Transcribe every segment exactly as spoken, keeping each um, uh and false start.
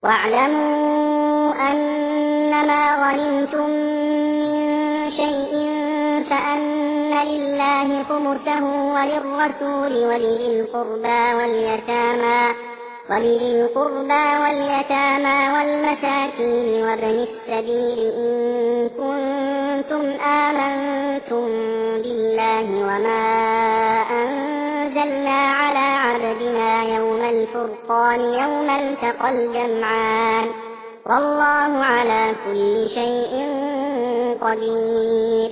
واعلموا أنما غنمتم من شيء فأن لله خمسه وللرسول ولذي القربى واليتامى ولذي القربى واليتامى والمساكين وابن السبيل إن كنتم آمنتم بالله وما أنزلنا على عبدنا يوم الفرقان يوم التقى الجمعان والله على كل شيء قدير.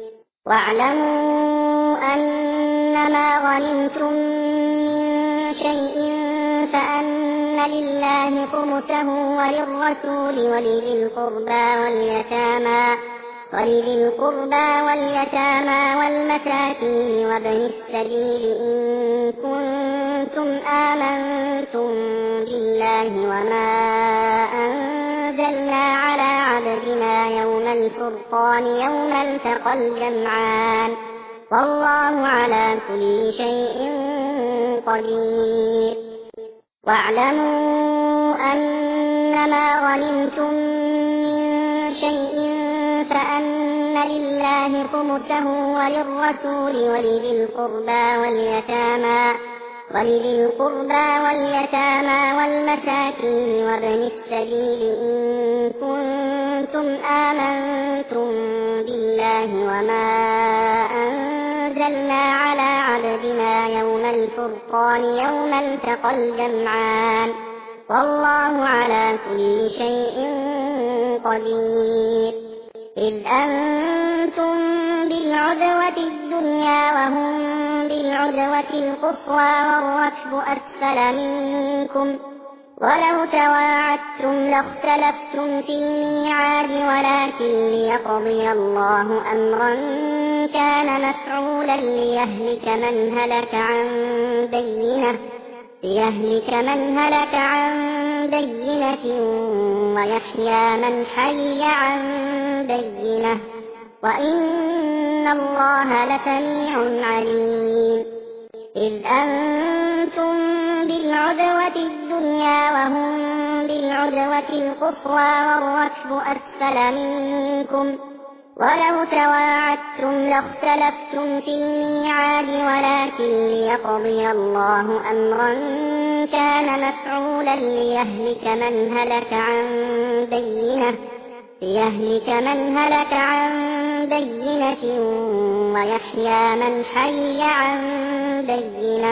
واعلموا أنما غنمتم من شيء فأن لله خمسه وللرسول ولذي القربى واليتامى ولذي القربى واليتامى والمساكين وابن السبيل إن كنتم آمنتم بالله وما أنزلنا على عبدنا يوم الفرقان يوم التقى الجمعان والله على كل شيء قدير. واعلموا أنما غنمتم من شيء فأن لله خمسه وللرسول ولذي القربى واليتامى ولذي القربى واليتامى والمساكين وابن السبيل إن كنتم آمنتم بالله وما أنزلنا على عبدنا يوم الفرقان يوم التقى الجمعان والله على كل شيء قدير. إذ أنتم بالعدوة الدنيا وهم بالعدوة القصوى والركب أسفل منكم ولو تواعدتم لاختلفتم في الميعاد ولكن ليقضي الله أمرا كان مفعولا ليهلك من هلك عن بينة ليهلك من هلك عن بينة ويحيى من حي عن بينة وإن الله لسميع عليم. إذ أنتم بالعدوة الدنيا وهم بالعدوة القصوى والركب أسفل منكم ولو تواعدتم لاختلفتم في الميعاد ولكن ليقضي الله أمرا كان مفعولا ليهلك من هلك عن بينة ليهلك من هلك عن بينة ويحيى من حي عن بينة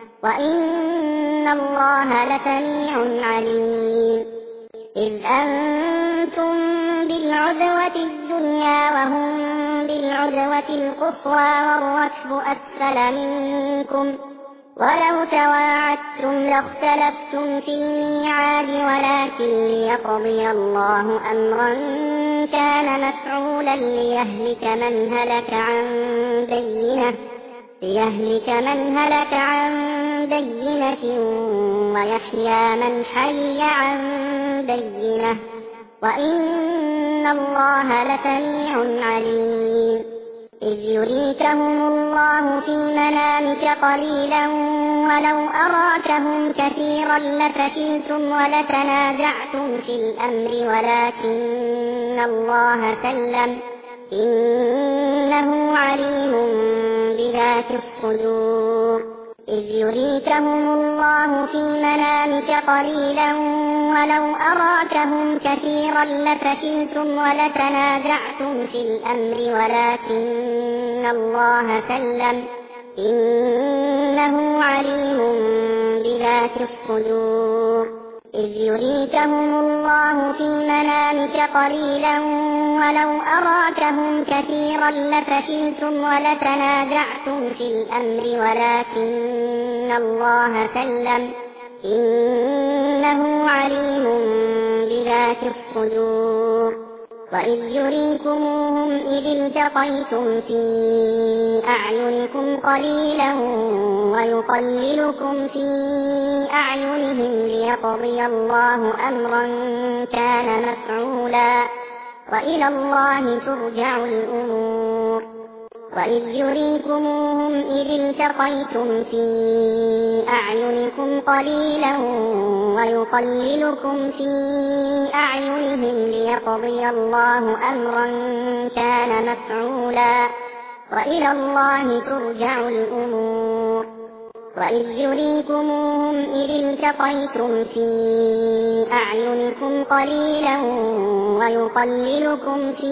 وإن الله لسميع عليم. إذ أنتم بالعدوة الدنيا وهم بالعدوة القصوى والركب أسفل منكم ولو تواعدتم لاختلفتم في الميعاد ولكن ليقضي الله أمرا كان مفعولا ليهلك من هلك عن بينة ليهلك من هلك عن بينة ويحيى من حي عن بينة وإن الله لسميع عليم. إذ يريكهم الله في منامك قليلا ولو أراكهم كثيرا لفشلتم ولتنازعتم في الأمر ولكن الله سلم إنه عليم بذات الصدور. إذ يريكهم الله في منامك قليلا ولو أراكهم كثيرا لفشلتم ولتنازعتم في الأمر ولكن الله سلم إنه عليم بذات الصدور. إذ يريكهم الله في منامك قليلا ولو أراكهم كثيرا لفشلتم ولتنازعتم في الأمر ولكن الله سلم إنه عليم بذات الصدور. وإذ يريكموهم إذ التقيتم في أعينكم قليلا ويقللكم في أعينهم ليقضي الله أمرا كان مفعولا وإلى الله ترجع الأمور. وإذ يريكموهم إذ التقيتم في أعينكم قليلا ويقللكم في أعينهم ليقضي الله أمرا كان مفعولا وإلى الله ترجع الأمور. وإذ يريكموهم إذ التقيتم في أعينكم قليلا ويقللكم في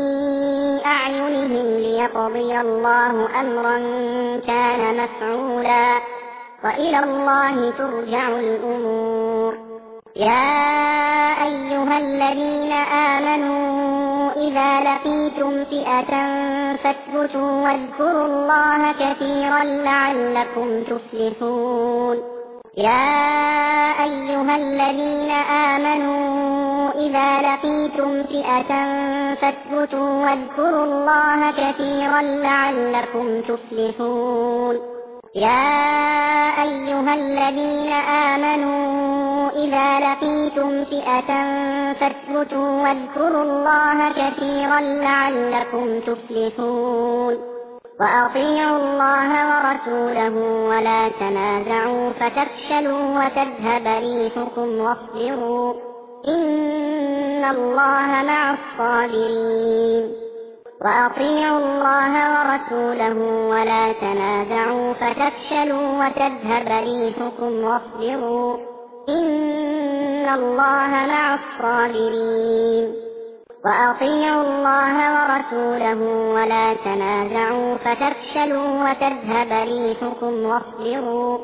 أعينهم ليقضي الله أمرا كان مفعولا وإلى الله ترجع الأمور. يا أيها الذين آمنوا إذا لقيتم فئة فاثبتوا واذكروا الله كثيرا لعلكم تفلحون. يا أيها الذين آمنوا إذا لقيتم فئة فاثبتوا واذكروا الله كثيرا لعلكم تفلحون. يا أيها الذين آمنوا إذا لقيتم فئة فاثبتوا واذكروا الله كثيرا لعلكم تفلحون. وأطيعوا الله ورسوله ولا تنازعوا فتفشلوا وتذهب ريحكم واصبروا إن الله مع الصابرين. وأطيعوا الله ورسوله ولا تنازعوا فتفشلوا وتذهب ريحكم واصبروا إن الله مع الصابرين. وأطيعوا الله ورسوله ولا تنازعوا فتفشلوا وتذهب ريحكم واصبروا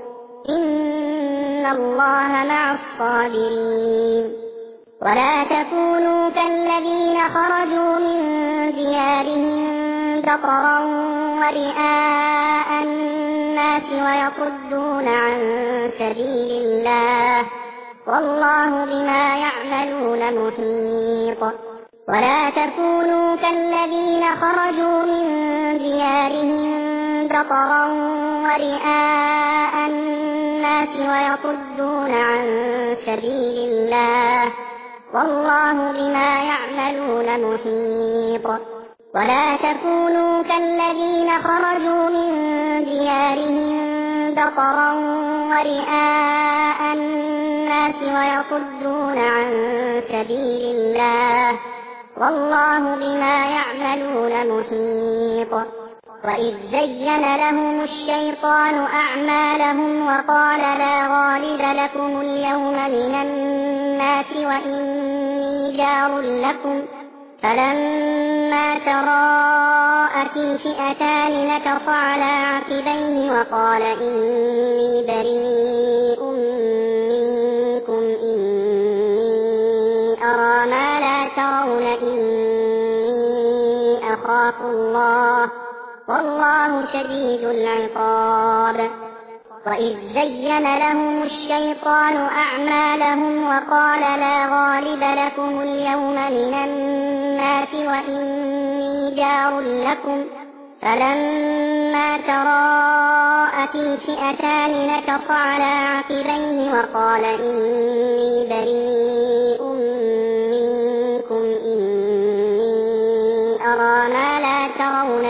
إن الله مع الصابرين. ولا تكونوا كالذين خرجوا من ديارهم بطرا ورئاء الناس ويصدون عن سبيل الله والله بما يعملون محيط. ولا تكونوا كالذين خرجوا من ديارهم بطرا ورئاء الناس ويصدون عن سبيل الله والله بما يعملون محيط. ولا تكونوا كالذين خرجوا من ديارهم بطرا ورئاء الناس ويصدون عن سبيل الله والله بما يعملون محيط. وإذ زين لهم الشيطان أعمالهم وقال لا غالب لكم اليوم من الناس وإني جار لكم فلما تراءت الفئتان نكص على عقبيه وقال إني بريء منكم إني أرى ما لا ترون إني أخاف الله والله شديد العقاب. وإذ زين لهم الشيطان أعمالهم وقال لا غالب لكم اليوم من الناس وإني جار لكم فلما تراءت الفئتان نكص على عقبيه وقال إني بريء منكم إني أرى ما لا ترون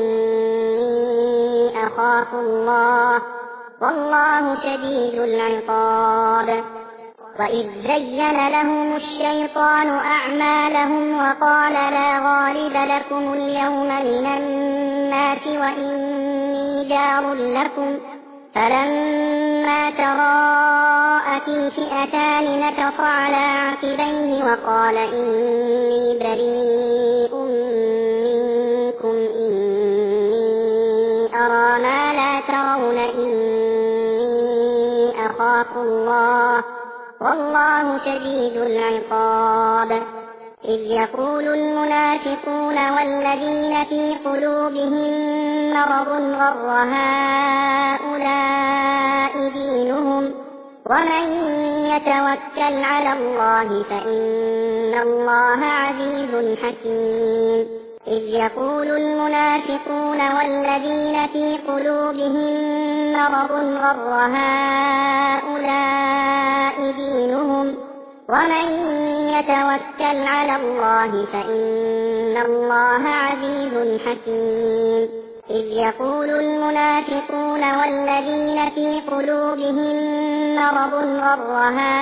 إني أخاف الله والله شديد العقاب. وإذ زين لهم الشيطان أعمالهم وقال لا غالب لكم اليوم من الناس وإني جار لكم فلما تراءت الفئتان نكص على عقبيه وقال إني بريء منكم إني أرى ما لا ترون إني أخاف الله والله شديد العقاب. إذ يقول المنافقون والذين في قلوبهم مرض غر هؤلاء دينهم ومن يتوكل على الله فإن الله عزيز حكيم. إذ يقول المنافقون والذين في قلوبهم مرض غر هؤلاء دينهم ومن يتوكل على الله فإن الله عزيز حكيم. إذ يقول المنافقون والذين في قلوبهم مرض غر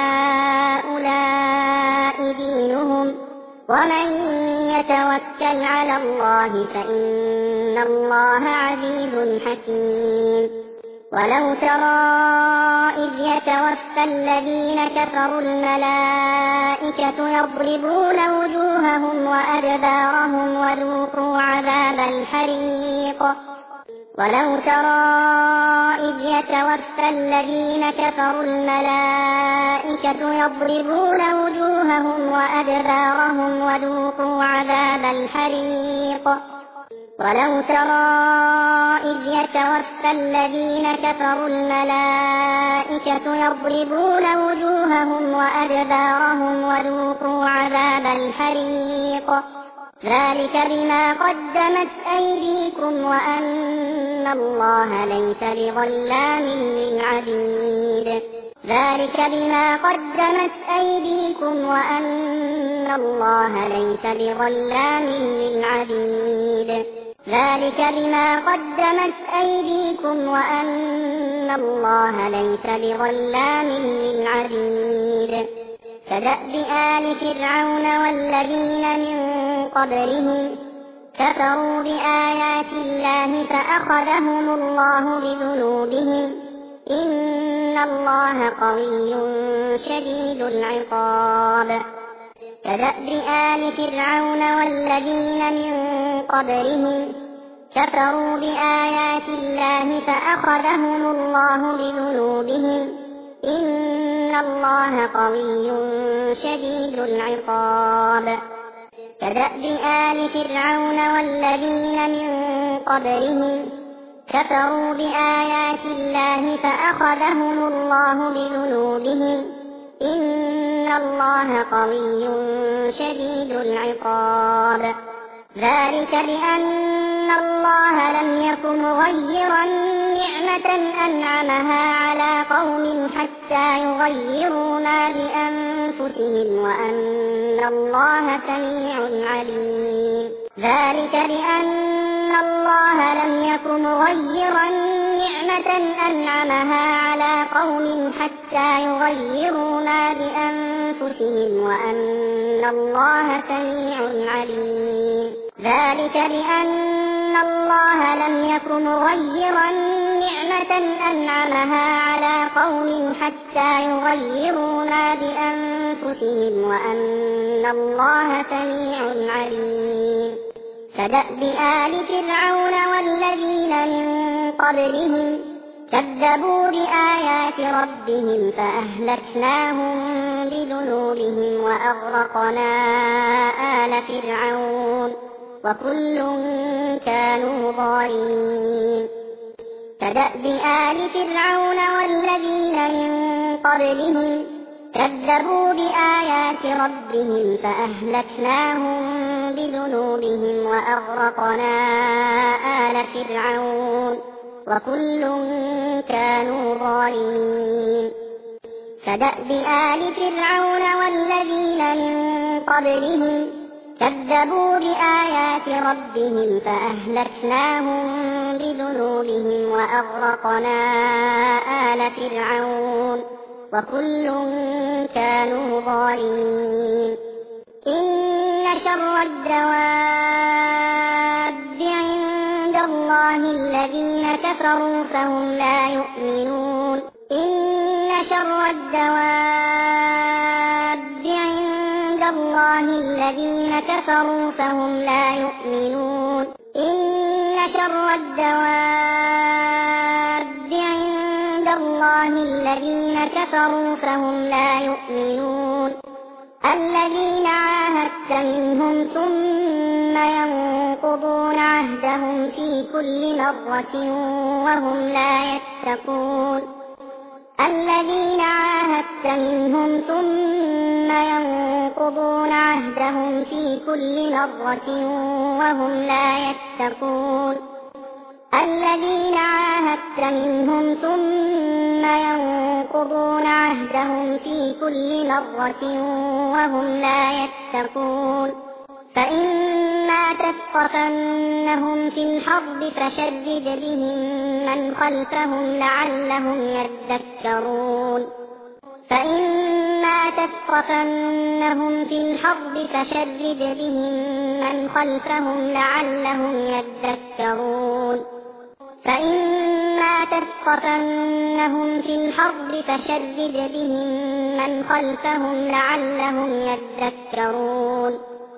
هؤلاء دينهم ومن يتوكل على الله فإن الله عزيز حكيم. ولو ترى إذ يتوفى الذين كفروا الملائكة يضربون وجوههم وأدبارهم وذوقوا عذاب الحريق. ولو ترى إذ يتوفى الذين كفروا الملائكة يضربون وجوههم وأدبارهم وذوقوا عذاب الحريق. ولو ترى إذ يتوفى الذين كفروا الملائكة يضربون وجوههم وأدبارهم وذوقوا عذاب الحريق. ذلك بما قدمت أيديكم وأن الله ليس بظلام للعبيد. ذلك بما قدمت أيديكم وأن الله ليس بظلام للعبيد. ذلك بما قدمت أيديكم وأن الله ليس بظلام للعبيد. كدأب آل فرعون والذين من قبلهم كفروا بآيات الله فأخذهم الله بذنوبهم إن الله قوي شديد العقاب. كدأب آل فرعون والذين من قبلهم كفروا بآيات الله فأخذهم الله بذنوبهم إن الله قوي شديد العقاب. كدأب آل فرعون والذين من قبلهم كفروا بآيات الله فأخذهم الله بذنوبهم إن الله قوي شديد العقاب. ذلك بأن الله لم يكن مغيرا نعمة أنعمها على قوم حتى يغيروا ما بأنفسهم وأن الله سميع عليم. ذلك بأن الله لم يكن مغيرا نعمة أنعمها على قوم حتى يغيروا ما بأنفسهم وأن الله سميع عليم. ذلك بأن الله لم يكن مغيرا نعمة أنعمها على قوم حتى يغيروا ما بأنفسهم وأن الله سميع عليم. كدأب آل فرعون والذين من قبلهم كذبوا بآيات ربهم فأهلكناهم بذنوبهم وأغرقنا آل فرعون وكل كانوا ظالمين. كدأب آل فرعون والذين من قبلهم كذبوا بآيات ربهم فأهلكناهم بذنوبهم وأغرقنا آل فرعون وكل كانوا ظالمين. كدأب آل فرعون والذين من قبلهم كذبوا بآيات ربهم فأهلكناهم بذنوبهم وأغرقنا آل فرعون وكل كانوا ظالمين. إن شر الدواب عند الله الذين كفروا فهم لا يؤمنون. إن شر الدواب عند الله الذين كفروا فهم لا يؤمنون. إن شر الدواب عند الله الذين كفروا فهم لا يؤمنون. الذين عاهدت منهم ثم ينقضون عهدهم في كل مرة وهم لا يتقون. الذين عاهدت منهم ثم ينقضون عهدهم في كل مرة وهم لا يتقون. الذين عاهدت منهم ثم ينقضون عهدهم في كل مرة وهم لا يتقون. فإما تثقفنهم في الحرب فشرد بهم من خلفهم لعلهم يذكرون فإما تثقفنهم في الحرب فشرد بهم من خلفهم لعلهم يذكرون فإما تثقفنهم في الحرب فشرد بهم من خلفهم لعلهم يذكرون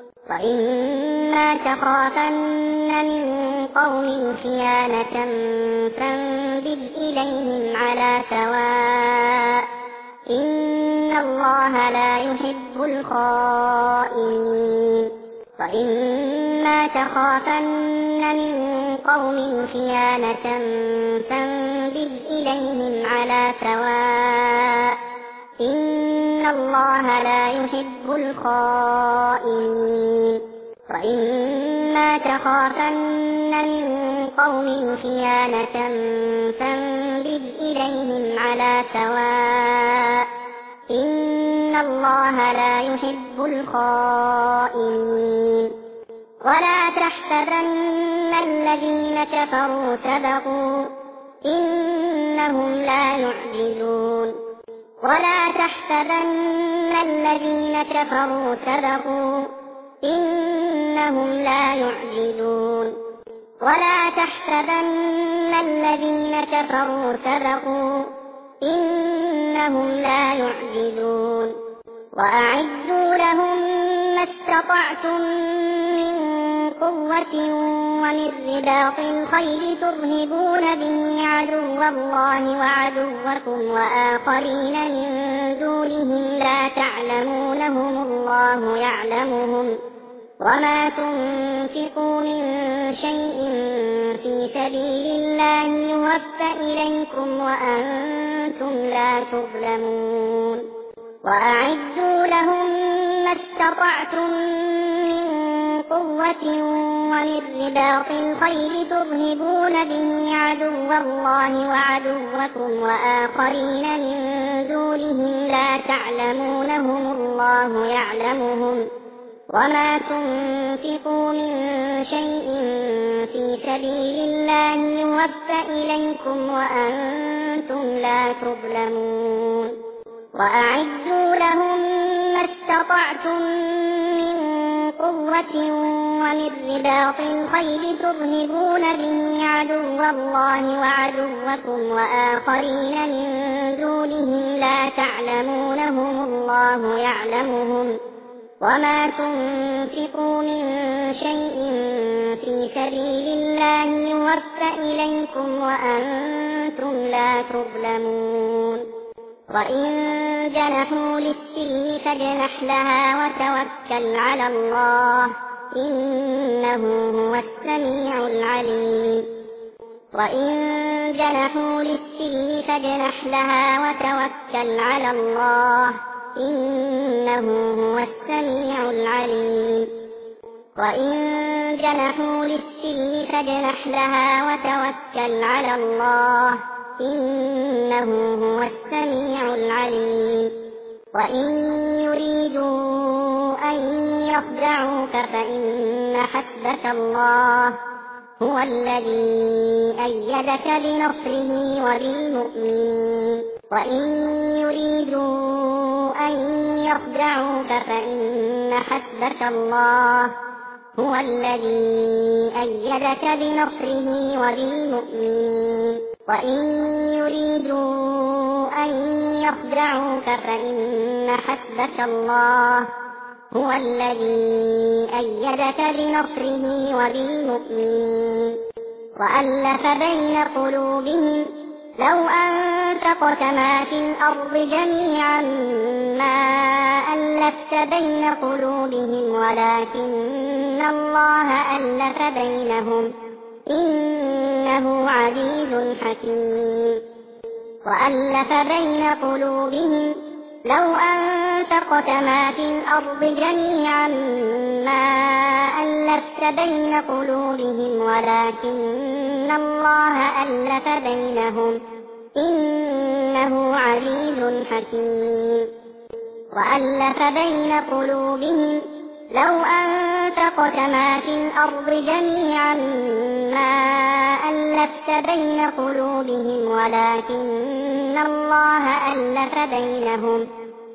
وإما تخافن من قوم خيانة فانبذ إليهم على سواء إن الله لا يحب الخائنين وإما تخافن من قوم خيانة فانبذ إليهم على سواء إن الله لا يحب الخائنين وإما تخافن من قوم خيانة فانبذ إليهم على سواء إن الله لا يحب الخائنين ولا تحسبن الذين كفروا سبقوا إنهم لا يعجزون ولا تحسبن الذين كفروا سبقوا إنهم لا يعجزون ولا تحسبن الذين كفروا سبقوا إنهم لا يعجزون وأعدوا لهم ما استطعتم من قوة ومن رباط الخيل ترهبون به عدو الله وعدوكم وآخرين من دونهم لا تعلمونهم الله يعلمهم وما تنفقوا من شيء في سبيل الله يوفى إليكم وأنتم لا تظلمون وأعدوا لهم ما استطعتم من قوة ومن رباط الخيل ترهبون به عدو الله وعدوكم وآخرين من دونهم لا تعلمونهم الله يعلمهم وما تنفقوا من شيء في سبيل الله يوفى إليكم وأنتم لا تظلمون وأعدوا لهم ما استطعتم من قوة ومن رباط الخيل ترهبون به عدو الله وعدوكم وآخرين من دونهم لا تعلمونهم الله يعلمهم وما تنفقوا من شيء في سبيل الله يوفى إليكم وأنتم لا تظلمون وإن جنحوا للسلم فاجنح لها وتوكل على الله إنه هو السميع العليم وإن جنحوا للسلم فاجنح لها وتوكل على الله إنه هو السميع العليم وإن جنحوا للسلم فاجنح لها وتوكل على الله إنه هو السميع العليم وإن يريدوا أن يخدعوك فإن حسبك الله هو الذي أيدك بنصره وبالمؤمنين وإن يريدوا أن يخدعوك فإن حسبك الله هو الذي أيدك بنصره وبالمؤمنين وإن يريدوا أن يخدعوك فإن حسبك الله هو الذي أيدك بنصره وبالمؤمنين وألف بين قلوبهم لو أنفقت ما في الأرض جميعا ما ألفت بين قلوبهم ولكن الله ألف بينهم إنه عزيز حكيم وألف بين قلوبهم لو أنفقت ما في الأرض جميعا ما ألفت بين قلوبهم ولكن الله ألف بينهم إنه عزيز حكيم وألف بين قلوبهم لو أنفقت ما في الأرض جميعا ما ألفت بين قلوبهم ولكن الله ألف بينهم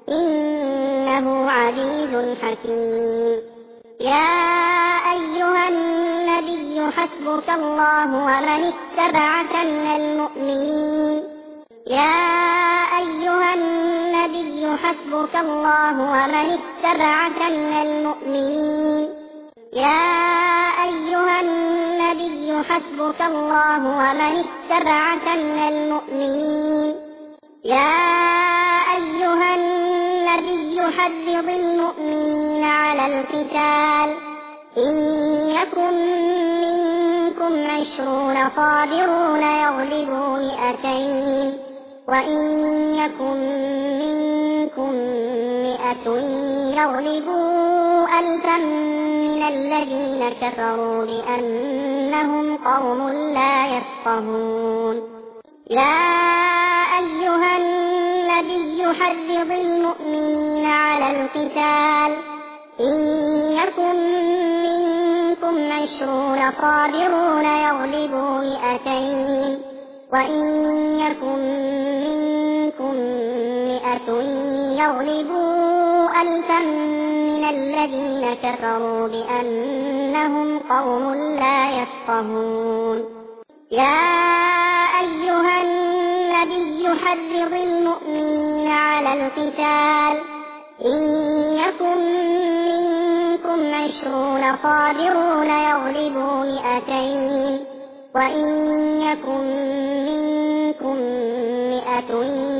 إنه عزيز حكيم. يا أيها النبي حسبك الله ومن اتبعك من المؤمنين يا أيها النبي حسبك الله ومن اتبعك من المؤمنين يا أيها النبي حسبك الله ومن اتبعك من المؤمنين يا أيها النبي حرض المؤمنين على القتال إن يكن منكم عشرون صابرون يغلبوا مئتين وإن يكن منكم مئة يغلبوا ألفا من الذين كفروا بأنهم قوم لا يفقهون. يا أيها النبي حرض المؤمنين على القتال إن يكن منكم عشرون صابرون يغلبوا مئتين وإن يكن منكم مئة يغلبوا ألفا من الذين كفروا بأنهم قوم لا يفقهون. يا أيها النبي حرض المؤمنين على القتال إن يكن منكم عشرون صابرون يغلبوا مئتين وإن يكن منكم مئة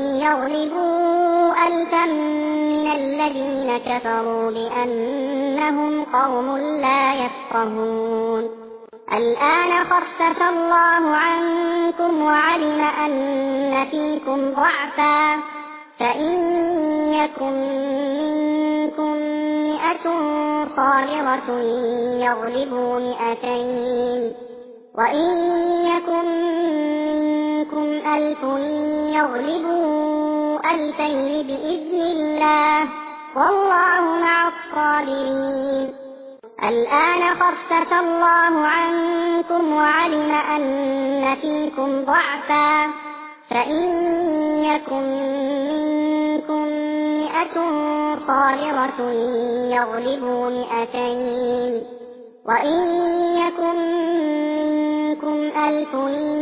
يغلبوا ألفا من الذين كفروا بأنهم قوم لا يفقهون. الآن خفف الله عنكم وعلم أن فيكم ضعفا فإن يكن منكم مئة صابرة يغلبوا مئتين وإن يكن منكم ألف يغلبوا ألفين بإذن الله والله مع الصابرين. الآن خفف الله عنكم وعلم أن فيكم ضعفا فإن يكن منكم مئة صابرة يغلبوا مئتين وإن يكن منكم ألف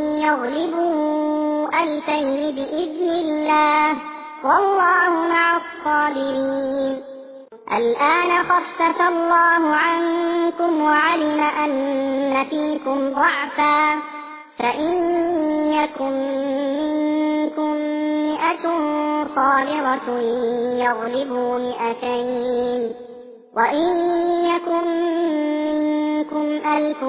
يغلبوا ألفين بإذن الله والله مع الصابرين. الآن خفف الله عنكم وعلم أن فيكم ضعفا فإن يكن منكم مئة صابرة يغلبوا مئتين وإن يكن منكم ألف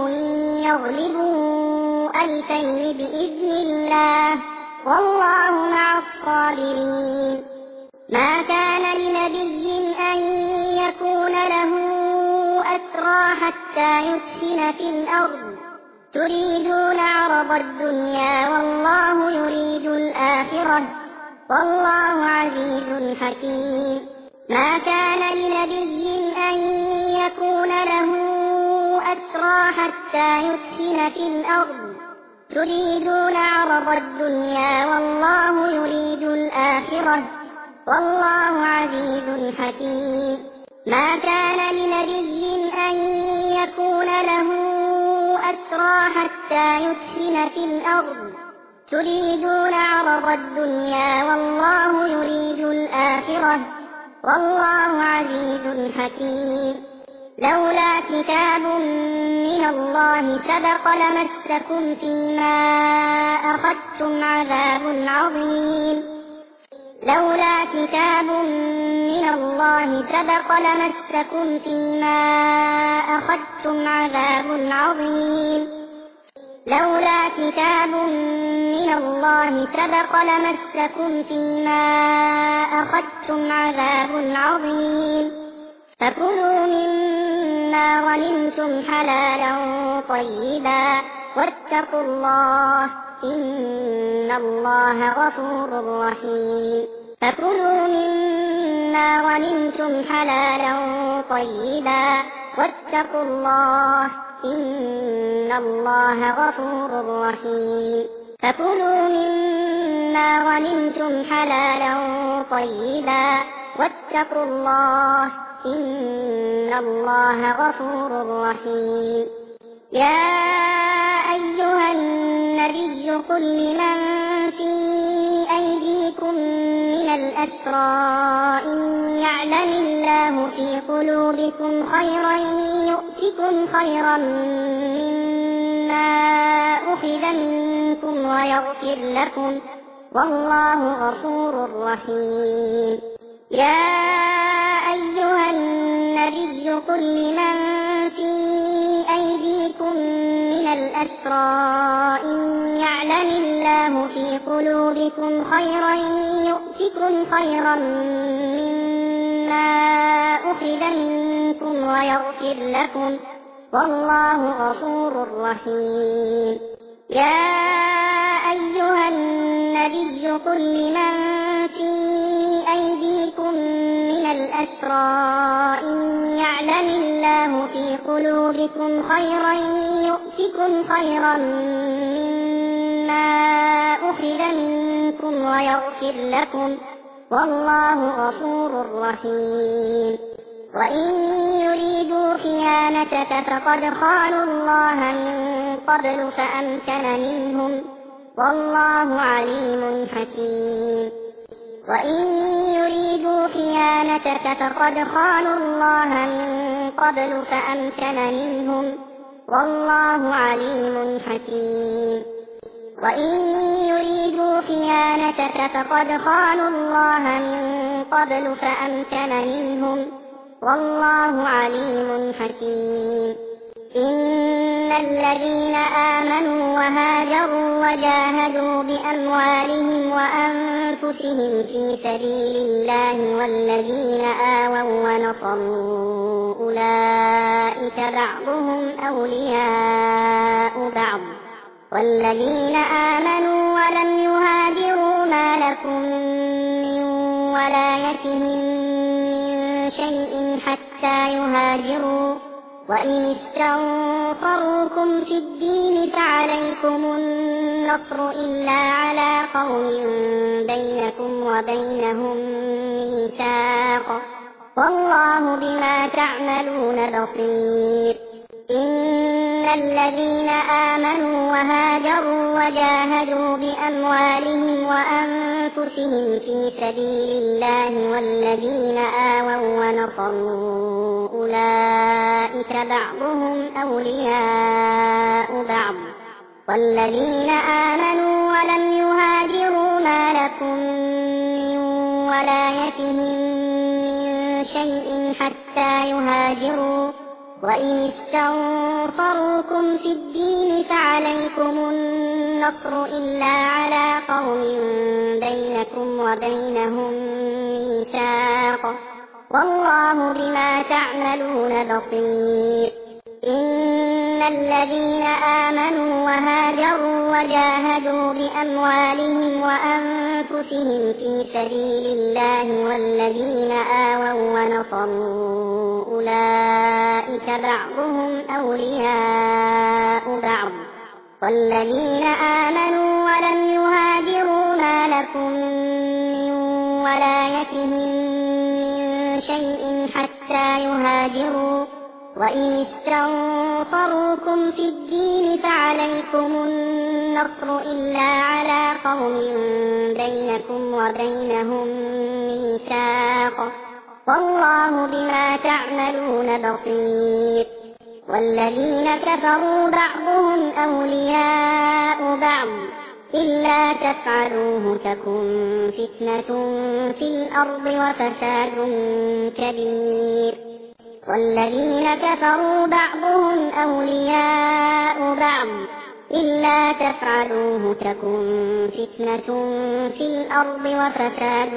يغلبوا ألفين بإذن الله والله مع الصابرين. ما كان لنبي أن يكون له أسرى حتى يسكن في الأرض تريدون عرض الدنيا والله يريد الآخرة والله عزيز حكيم. ما كان لنبي أن يكون له أسرى حتى يسكن في الأرض تريدون عرض الدنيا والله يريد الآخرة والله عزيز حكيم. ما كان لنبي أن يكون له أسرى حتى يسكن في الأرض تريدون عرض الدنيا والله يريد الآخرة والله عزيز حكيم. لولا كتاب من الله سبق لمسكم فيما أخذتم عذاب عظيم لولا كتاب من الله سبق لمسكم فيما أخذتم عذاب عظيم لولا كتاب من الله سبق لمسكم فيما أخذتم عذاب عظيم فكلوا مما غنمتم حلالا طيبا واتقوا الله إن الله غفور رحيم. فكلوا مما مما غنمتم حلالا طيبا واتقوا الله إن الله غفور رحيم فكلوا مما غنمتم حلالا طيبا واتقوا الله إن الله غفور رحيم يا أيها النبي قل لمن في أيديكم من الأسرى إن يعلم الله في قلوبكم خيرا يؤتكم خيرا مما أخذ منكم ويغفر لكم والله غفور رحيم يا أيها النبي قل لمن في أيديكم من الأسرى إن يعلم الله في قلوبكم خيرا يؤتكم خيرا مما أخذ منكم ويغفر لكم والله غفور رحيم يا أيها النبي قل لمن في أيديكم من الأسرى إن يعلم الله في قلوبكم خيرا يؤتكم خيرا مما أخذ منكم ويغفر لكم والله غفور رحيم وإن يريدوا خيانتك فقد خانوا الله من قبل فأمكن منهم والله عليم حكيم وإن يريدوا خيانتك فقد خانوا الله من قبل فأمكن منهم والله عليم حكيم وإن يريدوا خيانتك فقد خانوا الله من قبل فأمكن منهم والله عليم حكيم إن الذين آمنوا وهاجروا وجاهدوا بأموالهم وأنفسهم في سبيل الله والذين آووا ونصروا أولئك بعضهم أولياء بعض والذين آمنوا ولم يهاجروا ما لكم من ولايتهم من شيء حتى يهاجروا وإن استنصروكم في الدين فعليكم النصر إلا على قوم بينكم وبينهم ميثاق والله بما تعملون بصير إن الذين آمنوا وهاجروا وجاهدوا بأموالهم وأنفسهم في سبيل الله والذين آووا ونصروا أولئك بعضهم أولياء بعض والذين آمنوا ولم يهاجروا ما لكم من ولايتهم من شيء حتى يهاجروا وإن استنصروكم في الدين فعليكم النصر إلا على قوم بينكم وبينهم ميثاق والله بما تعملون بصير إن الذين آمنوا وهاجروا وجاهدوا بأموالهم وأنفسهم في سبيل الله والذين آووا ونصروا أولئك بعضهم أولياء بعض والذين آمنوا ولم يهاجروا ما لكم من ولايتهم من شيء حتى يهاجروا وإن استنصروكم في الدين فعليكم النصر إلا على قوم بينكم وبينهم ميثاق والله بما تعملون بصير والذين كفروا بعضهم أولياء بعض إلا تفعلوه تكن فتنة في الأرض وفساد كبير والذين كفروا بعضهم أولياء بعض إلا تفعلوه تكن فتنة في الأرض وفساد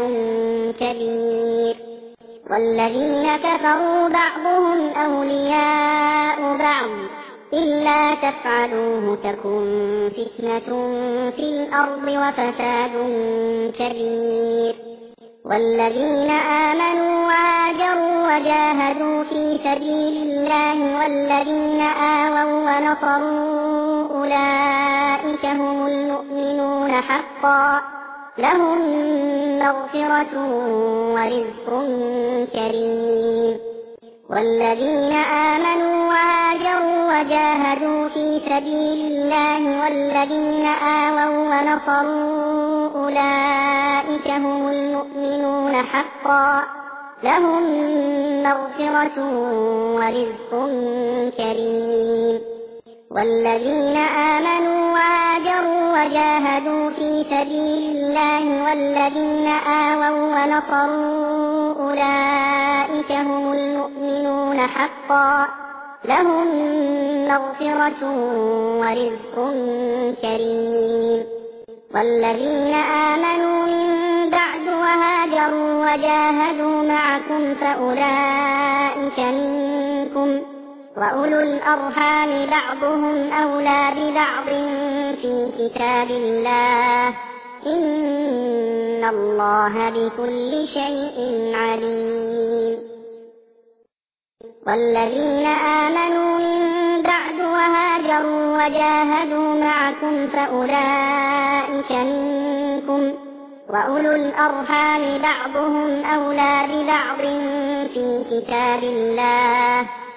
كبير والذين كفروا بعضهم أولياء بعض إلا تفعلوه تكن فتنة في الأرض وفساد كبير والذين آمنوا وهاجروا وجاهدوا في سبيل الله والذين آووا ونصروا أولئك هم المؤمنون حقا لهم مغفرة ورزق كريم. والذين آمنوا وهاجروا وجاهدوا في سبيل الله والذين آووا ونصروا أولئك هم المؤمنون حقا لهم مغفرة ورزق كريم. والذين آمنوا وهاجروا وجاهدوا في سبيل الله والذين آووا ونصروا أولئك هم المؤمنون حقا لهم مغفرة ورزق كريم. والذين آمنوا من بعد وهاجروا وجاهدوا معكم فأولئك منكم وأولو الأرحام بعضهم أولى ببعض في كتاب الله إن الله بكل شيء عليم. والذين آمنوا من بعد وهاجروا وجاهدوا معكم فأولئك منكم وأولو الأرحام بعضهم أولى ببعض في كتاب الله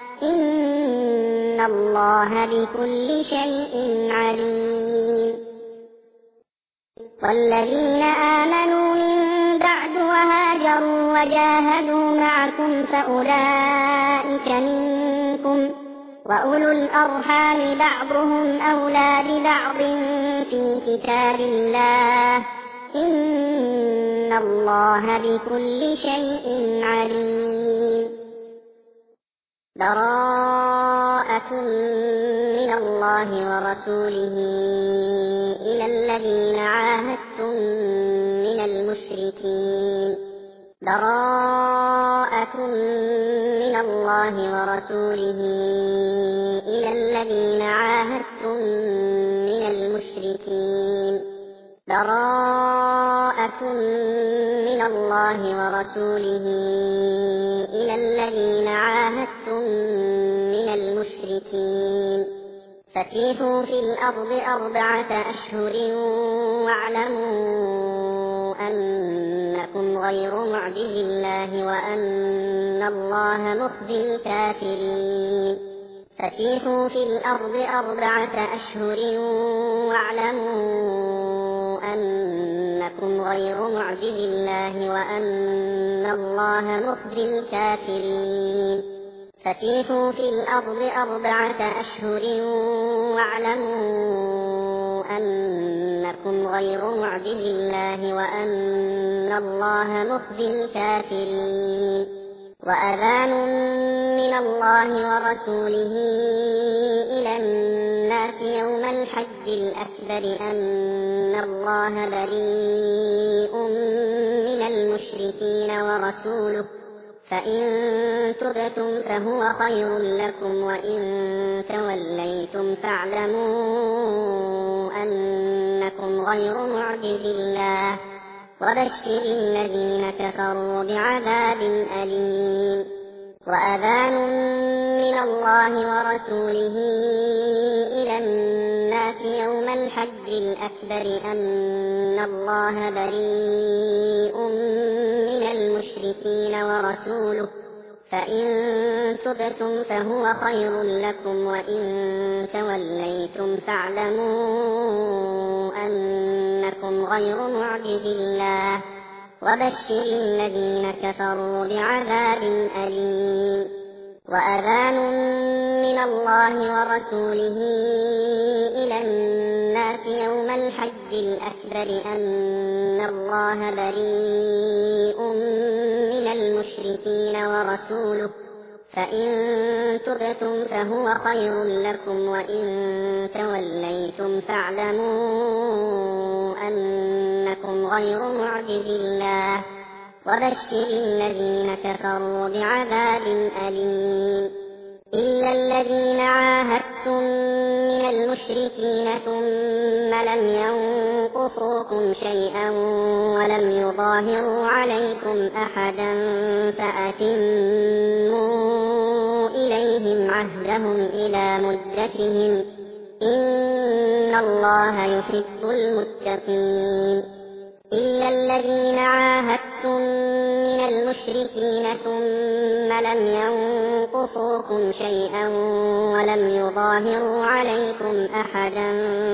إن الله بكل شيء عليم. والذين آمنوا من بعد وهاجروا وجاهدوا معكم فأولئك منكم وأولو الأرحام بعضهم أولى ببعض في كتاب الله إن الله بكل شيء عليم. براءة من الله ورسوله إلى الذين عاهدتم من المشركين براءة من الله ورسوله إلى الذين عاهدتم من المشركين براءة من الله ورسوله إلى الذين عاهدتم من المشركين فسيحوا في الأرض أربعة أشهر واعلموا أنكم غير معجز الله وأن الله مخزي الكافرين فسيحوا في الأرض أربعة أشهر واعلموا أنكم غير معجز الله وأن الله مخزي الكافرين فسيحوا في الأرض أربعة أشهر واعلموا أنكم غير معجز الله وأن الله مخزي الكافرين وأذان من الله ورسوله إلى الناس يوم الحج الأكبر أن الله بريء من المشركين ورسوله فإن تبتم فهو خير لكم وإن توليتم فاعلموا أنكم غير معجز الله وبشر الذين كفروا بعذاب أليم وأذان من الله ورسوله إلى الناس يوم الحج الأكبر أن الله بريء من المشركين ورسوله فإن تبتم فهو خير لكم وإن توليتم فاعلموا أنكم غير معجز الله وبشر الذين كفروا بعذاب أليم وأذان من الله ورسوله إلى الناس يوم الحج الأكبر أن الله بريء من المشركين ورسوله فإن تبتم فهو خير لكم وإن توليتم فاعلموا أنكم غير معجز الله وبشر الذين كفروا بعذاب أليم إلا الذين عاهدتم من المشركين ثم لم ينقصوكم شيئا ولم يظاهروا عليكم أحدا فأتموا إليهم عهدهم إلى مدتهم إن الله يحب المتقين. إلا الذين عاهدتم من المشركين ثم لم ينقصوكم شيئا ولم يظاهروا عليكم أحدا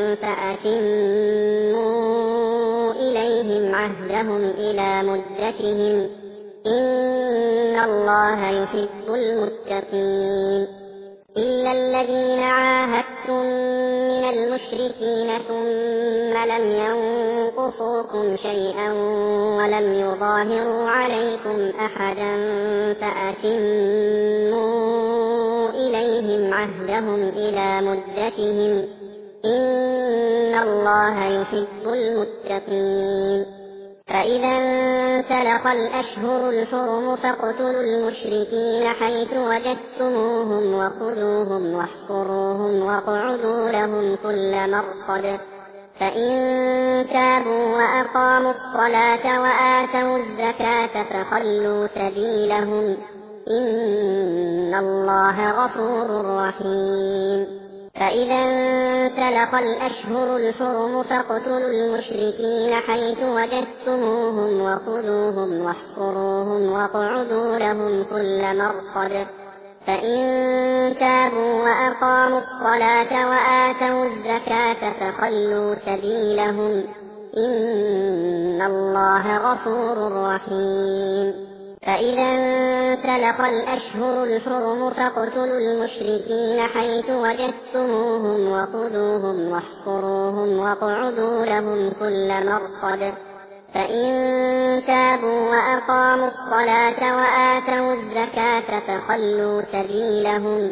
فأتموا إليهم عهدهم إلى مدتهم إن الله يحب المتقين. إلا الذين عاهدتم من المشركين ثم لم ينقصوكم شيئا ولم يظاهروا عليكم أحدا فأتموا إليهم عهدهم إلى مدتهم إن الله يحب المتقين. فإذا انسلخ الأشهر الحرم فاقتلوا المشركين حيث وجدتموهم وخذوهم واحصروهم واقعدوا لهم كل مرصد فإن تابوا وأقاموا الصلاة وآتوا الزكاة فخلوا سبيلهم إن الله غفور رحيم. فإذا انسلخ الأشهر الحرم فاقتلوا المشركين حيث وجدتموهم وخذوهم واحصروهم واقعدوا لهم كل مرصد فإن تابوا وأقاموا الصلاة وآتوا الزكاة فخلوا سبيلهم إن الله غفور رحيم. فإذا انسلخ الأشهر الحرم فاقتلوا المشركين حيث وجدتموهم وخذوهم واحصروهم واقعدوا لهم كل مرصد فإن تابوا وأقاموا الصلاة وآتوا الزكاة فخلوا سبيلهم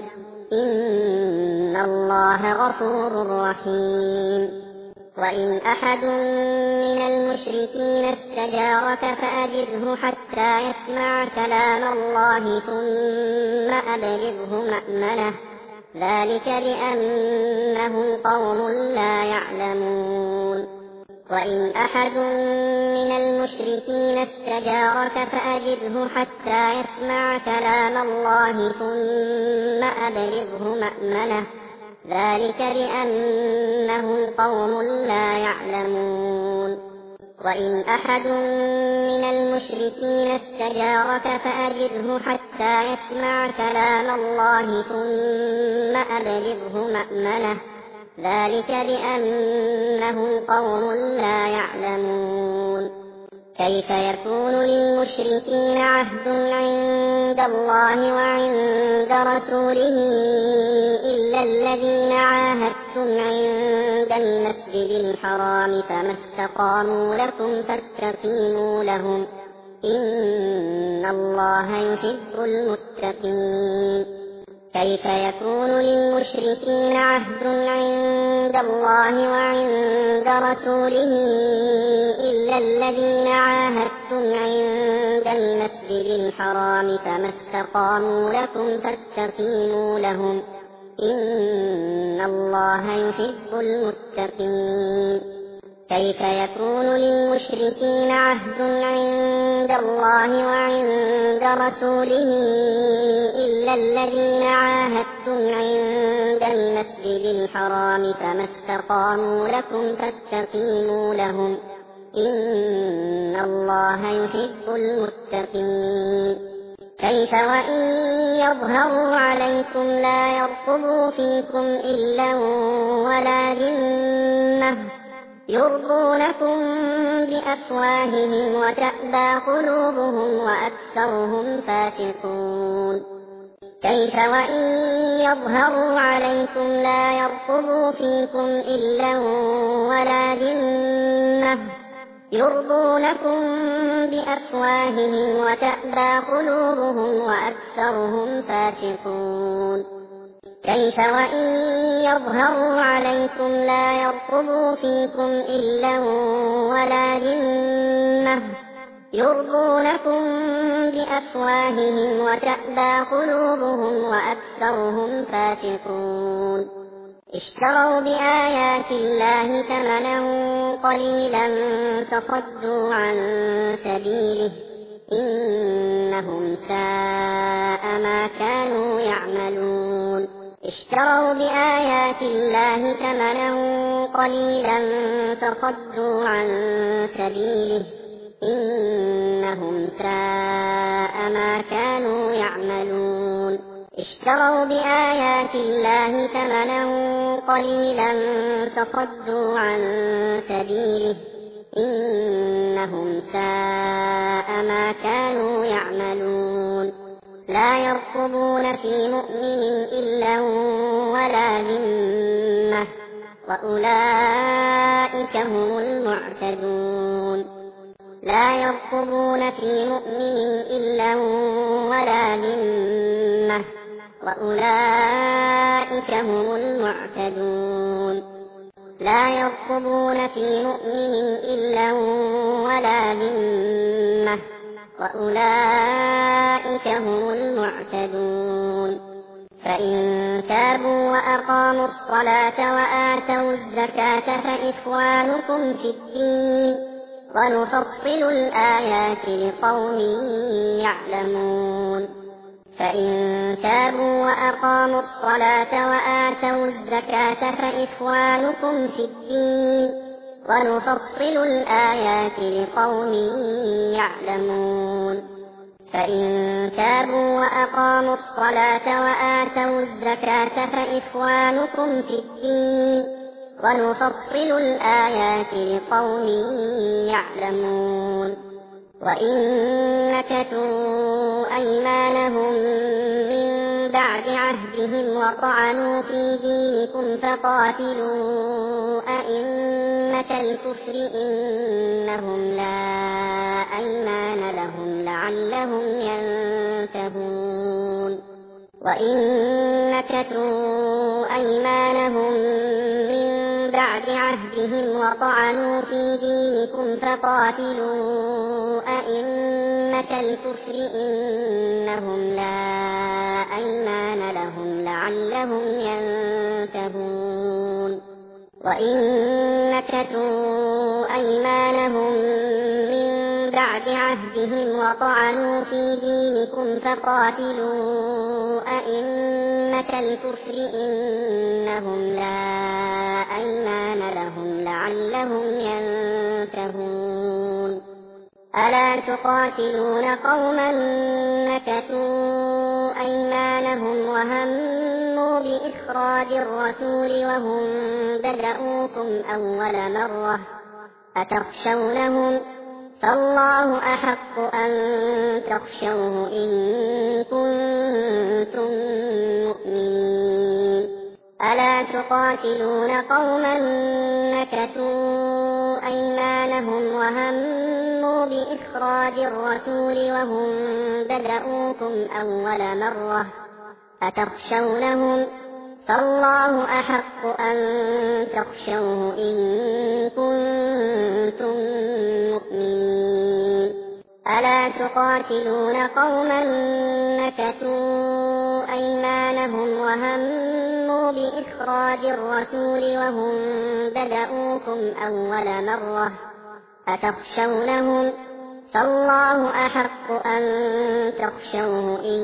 إن الله غفور رحيم. وإن أحد من المشركين استجارك فأجره حتى يسمع كلام الله ثم أبلغه مأمنه ذلك بأنهم قوم لا يعلمون. وإن أحد من المشركين استجارك فأجره حتى يسمع كلام الله ثم أبلغه مأمنه ذلك بأنهم قوم لا يعلمون. وإن أحد من المشركين استجارك فأجره حتى يسمع كلام الله ثم أبلغه مأمنه ذلك بأنهم قوم لا يعلمون. كيف يكون للمشركين عهد عند الله وعند رسوله إلا الذين عاهدتم عند المسجد الحرام فما استقاموا لكم فاستقيموا لهم إن الله يحب المتقين. كيف يكون للمشركين عهد عند الله وعند رسوله إلا الذين عاهدتم عند المسجد الحرام فما استقاموا لكم فاستقيموا لهم إن الله يحب المتقين. كيف يكون للمشركين عهد عند الله وعند رسوله إلا الذين عاهدتم عند المسجد الحرام فما استقاموا لكم فاستقيموا لهم إن الله يحب المتقين. كيف وإن يظهروا عليكم لا يرقبوا فيكم إلا ولا ذمة يرضونكم بأفواههم وتأبى قلوبهم وأكثرهم فاسقون. كيف وإن يظهروا عليكم لا يرقبوا فيكم إلا ولا ذمة يرضونكم بأفواههم وتأبى قلوبهم وأكثرهم فاسقون. كيف وإن يظهروا عليكم لا يرقبوا فيكم إلا ولا ذمة يرضونكم بأفواههم وتأبى تأبى قلوبهم وأكثرهم فاسقون اشتروا بآيات الله ثمنا قليلا فصدوا عن سبيله إنهم ساء ما كانوا يعملون اشتروا بآيات الله ثمنا قليلا فصدوا عن سبيله إنهم ساء ما كانوا يعملون اشتروا بآيات الله ثمنا قليلا فصدوا عن سبيله إنهم ساء ما كانوا يعملون لا يرقبون في مؤمن إلا ولا ذمة وأولئك هم المعتدون لا يرقبون في مؤمن إلا ولا ذمة وأولئك هم المعتدون لا يرقبون في مؤمن إلا ولا ذمة وأولئك هم المعتدون فإن تابوا وأقاموا الصلاة وآتوا الزكاة فإخوانكم في الدين ونفصل الآيات لقوم يعلمون فإن تابوا وأقاموا الصلاة وآتوا الزكاة فإخوانكم في الدين ونفصل الآيات لقوم يعلمون فإن تابوا وأقاموا الصلاة وآتوا الزكاة فإخوانكم في الدين ونفصل الآيات لقوم يعلمون وإن نكثوا أيمانهم من بعد عهدهم وطعنوا في دينكم فقاتلوا أئمة الكفر إنهم لا أيمان لهم لعلهم ينتهون وإن نكثوا أيمانهم من بعد عهدهم وطعنوا في دينكم فقاتلوا أئمة الكفر إنهم لا أيمان لهم لعلهم ينتهون وإن نكثوا أيمانهم من بعد عهدهم وطعنوا في دينكم فقاتلوا أئمة الكفر إنهم لا أيمان لهم لعلهم ينتهون ألا تقاتلون قوما نكثوا أيمانهم وهموا بإخراج الرسول وهم بدأوكم أول مرة أتخشونهم فالله أحق أن تخشوه إن كنتم مؤمنين ألا تقاتلون قوما نكثوا أيمانهم وهموا بإخراج الرسول وهم بدأوكم أول مرة أتخشونهم فالله أحق أن تخشوه إن كنتم مؤمنين ألا تقاتلون قوما نكثوا أيمانهم وهموا بإخراج الرسول وهم بدأوكم أول مرة أتخشونهم فالله أحق أن تخشوه إن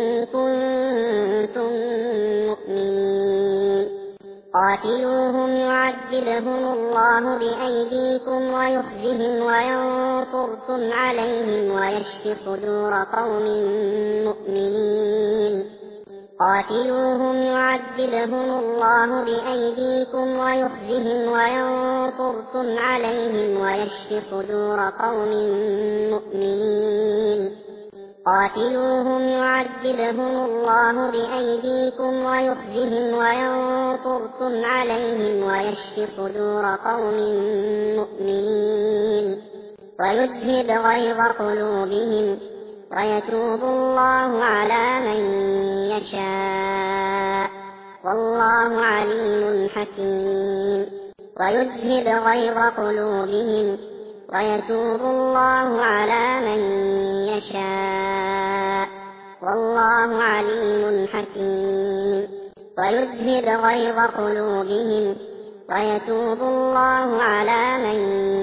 كنتم مؤمنين قاتلوهم يعذبهم الله بأيديكم ويخزهم وينصركم عليهم ويشف صدور قوم مؤمنين قاتلوهم يعذبهم الله بأيديكم ويخزهم وينصركم عليهم ويشف صدور قوم مؤمنين قاتلوهم يعذبهم الله بأيديكم ويخزهم وينصركم عليهم ويشف صدور قوم مؤمنين ويذهب غيظ قلوبهم ويتوب الله على من يشاء والله عليم حكيم ويذهب غيظ قلوبهم ويتوب الله على من يشاء والله عليم حكيم. ويذهب غيظ قلوبهم ويتوب الله على من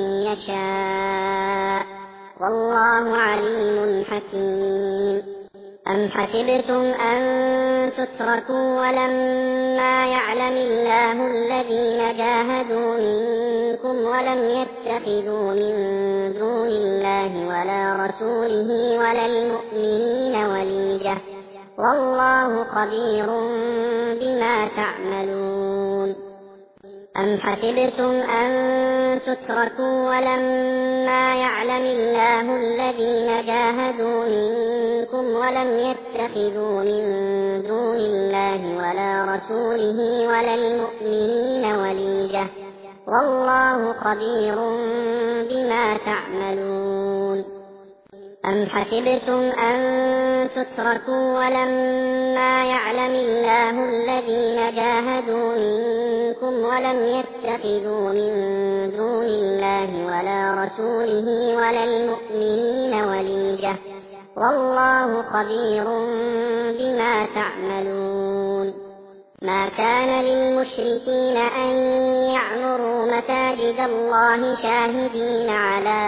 يشاء، والله عليم حكيم. أم حسبتم أن تتركوا ولما يعلم الله الذين جاهدوا منكم ولم يتخذوا من دون الله ولا رسوله ولا المؤمنين وليجة، والله خبير بما تعملون. أم حسبتم أن تتركوا ولما يعلم الله الذين جاهدوا منكم ولم يتخذوا من دون الله ولا رسوله ولا المؤمنين وليجة، والله خبير بما تعملون. أم حسبتم أن تتركوا ولما يعلم الله الذين جاهدوا منكم ولم يتخذوا من دون الله ولا رسوله ولا المؤمنين وليجة، والله خبير بما تعملون. ما كان للمشركين أن يعمروا مساجد الله شاهدين على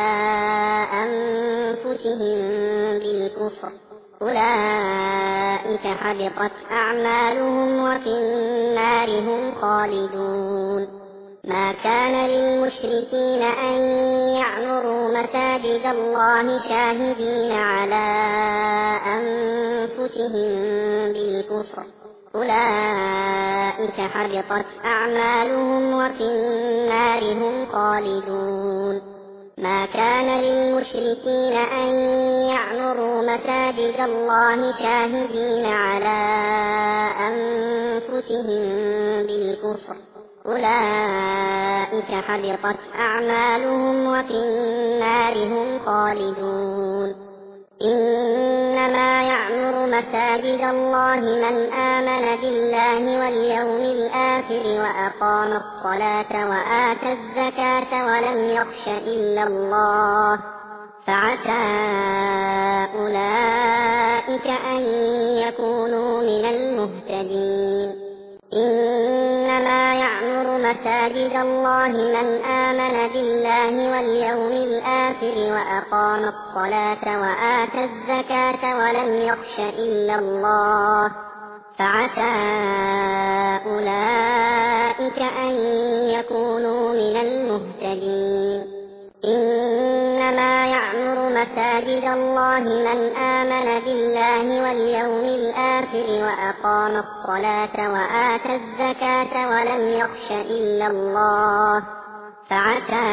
أنفسهم بالكفر، أولئك حبطت أعمالهم وفي النار هم خالدون. ما كان للمشركين أن يعمروا مساجد الله شاهدين على أنفسهم بالكفر، أولئك حبطت أعمالهم وفي النار هم خالدون. ما كان للمشركين أن يعمروا مساجد الله شاهدين على أنفسهم بالكفر، أولئك حبطت أعمالهم وفي النار هم خالدون. إنما يعمر مساجد الله من آمن بالله واليوم الآخر وأقام الصلاة وآتى الزكاة ولم يخش إلا الله، فعسى أولئك أن يكونوا من المهتدين. إنما يعمر مساجد الله من آمن بالله واليوم الآخر وأقام الصلاة وآتى الزكاة ولم يخش إلا الله، فعسى أولئك أن يكونوا من المهتدين. إنما يعمر مساجد الله من آمن بالله واليوم الآخر وأقام الصلاة وآتى الزكاة ولم يخش إلا الله، فعسى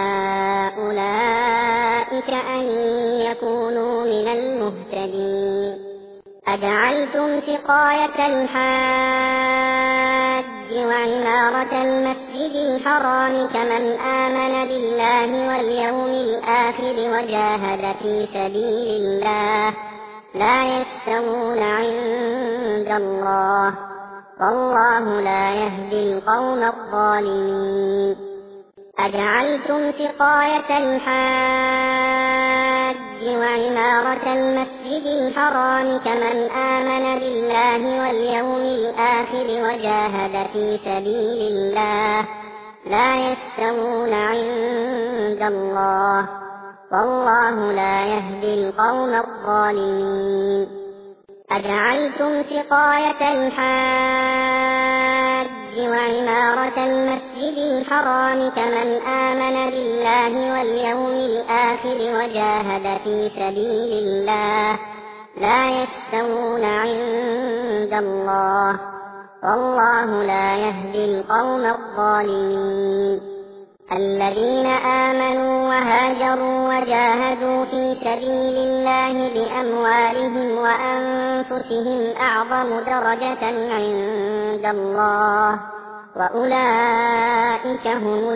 أولئك أن يكونوا من المهتدين. أجعلتم سقاية الحاج وعمارة المسجد الحرام كمن آمن بالله واليوم الآخر وجاهد في سبيل الله لا يستوون عند الله، والله لا يهدي القوم الظالمين. أجعلتم سقاية الحاج وعمارة المسجد الحرام كمن آمن بالله واليوم الآخر وجاهد في سبيل الله لا يستوون عند الله، والله لا يهدي القوم الظالمين. أجعلتم سقاية الحاج وعمارة المسجد الحرام كمن آمن بالله واليوم الآخر وجاهد في سبيل الله لا يستوون عند الله، والله لا يهدي القوم الظالمين. الذين آمنوا وهاجروا وجاهدوا في سبيل الله بأموالهم وأنفسهم أعظم درجة عند الله، وأولئك هم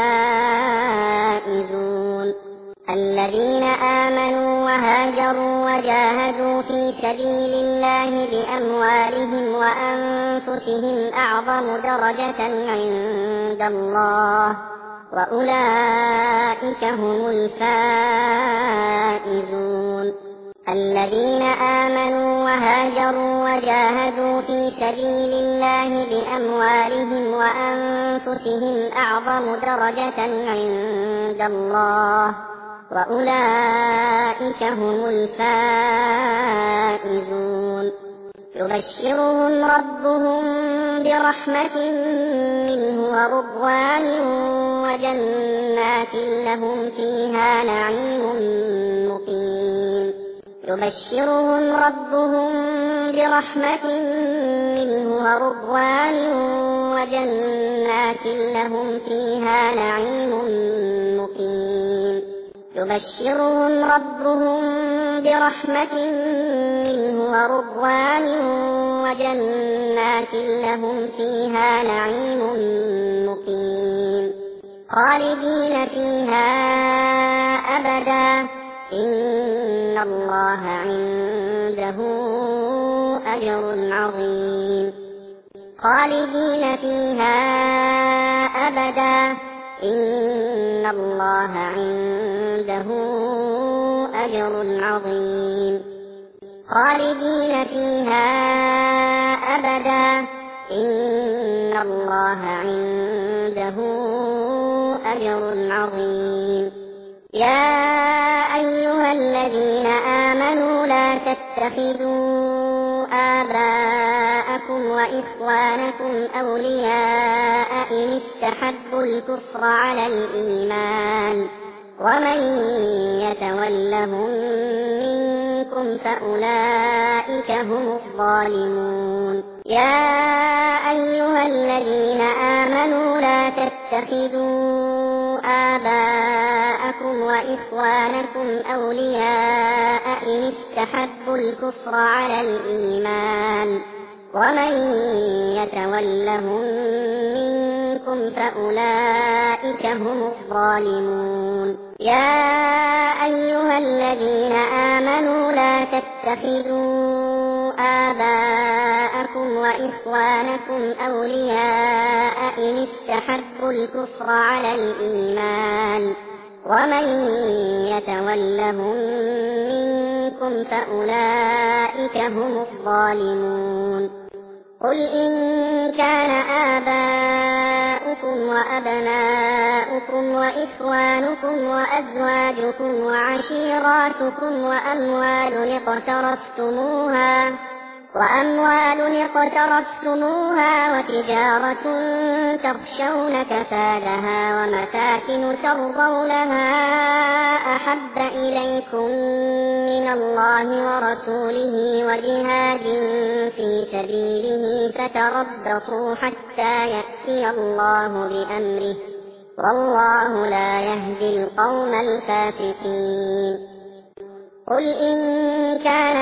الفائزون. الذين آمنوا وهاجروا وجاهدوا في سبيل الله بأموالهم وأنفسهم أعظم درجة عند الله، وأولئك هم الفائزون. الذين آمنوا وهاجروا وجاهدوا في سبيل الله بأموالهم وأنفسهم أعظم درجة عند الله وأولئك هم الفائزون يبشرهم ربهم برحمة منه ورضوان وجنات لهم فيها نعيم مقيم يبشرهم ربهم برحمة منه ورضوان وجنات لهم فيها نعيم مقيم يبشرهم ربهم برحمة منه ورضوان وجنات لهم فيها نعيم مقيم خالدين فيها أبدا إن الله عنده أجر عظيم خالدين فيها أبدا إن الله عنده أجر عظيم خالدين فيها أبدا إن الله عنده أجر عظيم يا أيها الذين آمنوا لا تتخذوا آباءكم وإخوانكم أولياء إن استحبوا الكفر على الإيمان ومن يتولهم منكم فأولئك هم الظالمون يا أيها الذين آمنوا لا تتخذوا آباءكم وإخوانكم أولياء إن استحبوا الكفر على الإيمان ومن يتولهم منكم فأولئك هم الظالمون يا أيها الذين آمنوا لا تتخذوا آباءكم وإخوانكم أولياء إن استحبوا الكفر على الإيمان ومن يتولهم منكم فأولئك هم الظالمون قل إن كان آباؤكم وأبناؤكم وإخوانكم وأزواجكم وعشيراتكم وأموال اقترفتموها وأموال اقترفتموها وتجارة تخشون كسادها ومساكن ترضونها أحب إليكم من الله ورسوله وجهاد في سبيله فتربصوا حتى يأتي الله بأمره والله لا يهدي القوم الفاسقين قل إن كان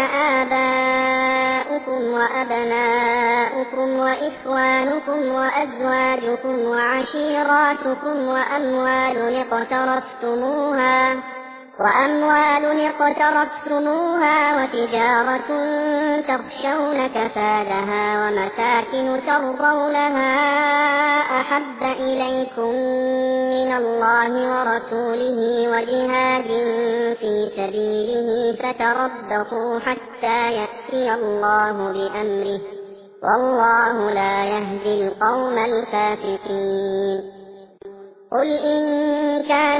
آباؤكم وأبناؤكم وإخوانكم وأزواجكم وعشيراتكم وأموال اقترفتموها وأموال اقترفتموها وتجارة تخشون كسادها ومساكن ترضونها أحب إليكم من الله ورسوله وجهاد في سبيله فتربصوا حتى يأتي الله بأمره والله لا يهدي القوم الفاسقين قل إن كان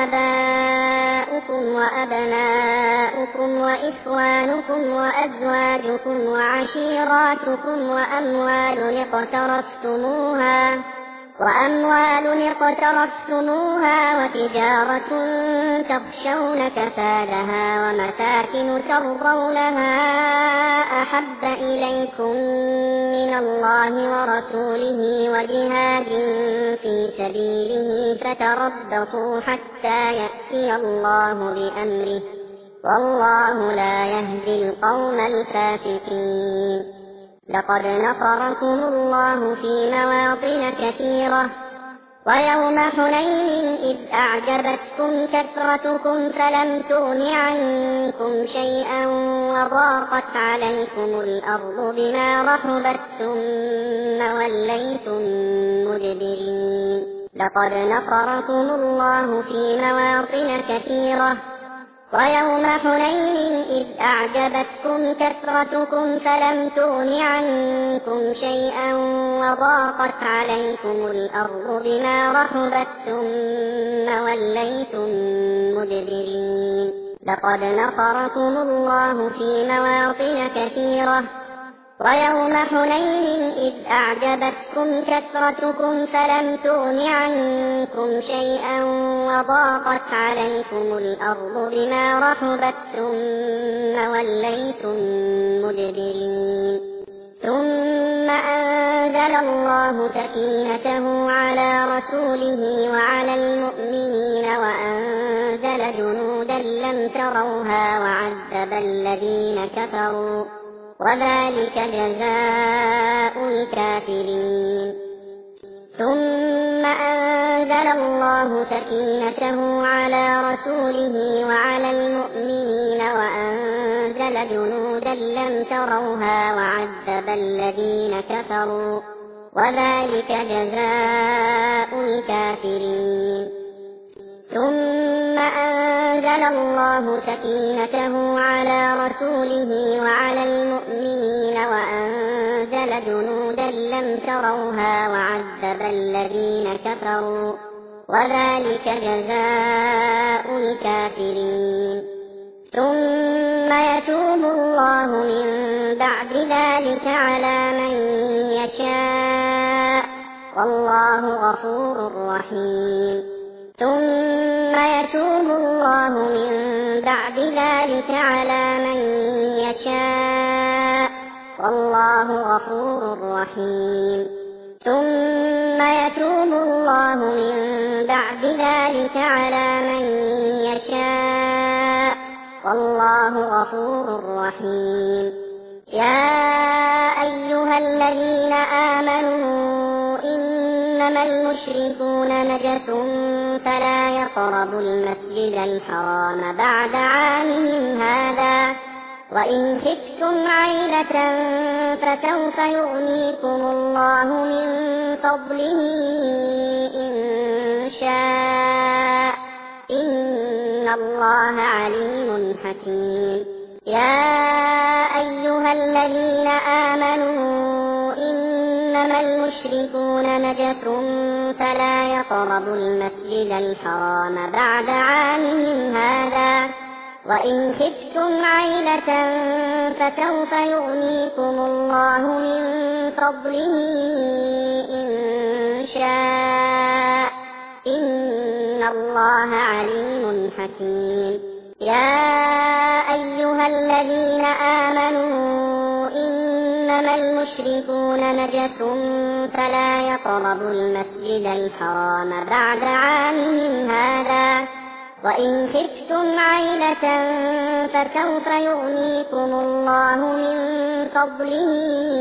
آباؤكم وأبناؤكم وإخوانكم وأزواجكم وعشيراتكم وأموال اقترفتموها وأموال اقترفتموها وتجارة تخشون كسادها ومساكن ترضونها أحب إليكم من الله ورسوله وجهاد في سبيله فتربصوا حتى يأتي الله بأمره والله لا يهدي القوم الفاسقين لقد نصركم الله في مواطن كثيرة ويوم حنين إذ أعجبتكم كثرتكم فلم تغن عنكم شيئا وضاقت عليكم الأرض بما رحبت ثم وليتم مدبرين لقد نصركم الله في مواطن كثيرة ويوم حنين إذ أعجبتكم كثرتكم فلم تغن عنكم شيئا وضاقت عليكم الأرض بما رحبت ثم وليتم مدبرين لقد نصركم الله في مواطن كثيرة ويوم حنين إذ أعجبتكم كثرتكم فلم تغن عنكم شيئا وضاقت عليكم الأرض بما رحبت ثم وليتم مدبرين ثم أنزل الله سكينته على رسوله وعلى المؤمنين وأنزل جنودا لم تروها وعذب الذين كفروا وذلك جزاء الكافرين ثم أنزل الله سكينته على رسوله وعلى المؤمنين وأنزل جنودا لم تروها وعذب الذين كفروا وذلك جزاء الكافرين ثم أنزل الله سكينته على رسوله وعلى المؤمنين وأنزل جنودا لم تروها وعذب الذين كفروا وذلك جزاء الكافرين ثم يتوب الله من بعد ذلك على من يشاء والله غفور رحيم ثم يتوب الله من بعد ذلك على من يشاء والله غفور رحيم ثم يتوب الله من بعد ذلك على من يشاء والله غفور رحيم يا أيها الذين آمنوا إنما المشركون نجس فلا يقربوا المسجد الحرام بعد عامهم هذا وإن خفتم عيلة فسوف يغنيكم الله من فضله إن شاء إن الله عليم حكيم يا أيها الذين آمنوا إنما المشركون نجس فلا يقربوا المسجد الحرام بعد عامهم هذا وإن خفتم عيلة فسوف يغنيكم الله من فضله إن شاء إن الله عليم حكيم يا أيها الذين آمنوا إنما المشركون نجس فلا يقربوا المسجد الحرام بعد عامهم هذا وإن خفتم عيلة فسوف يغنيكم الله من فضله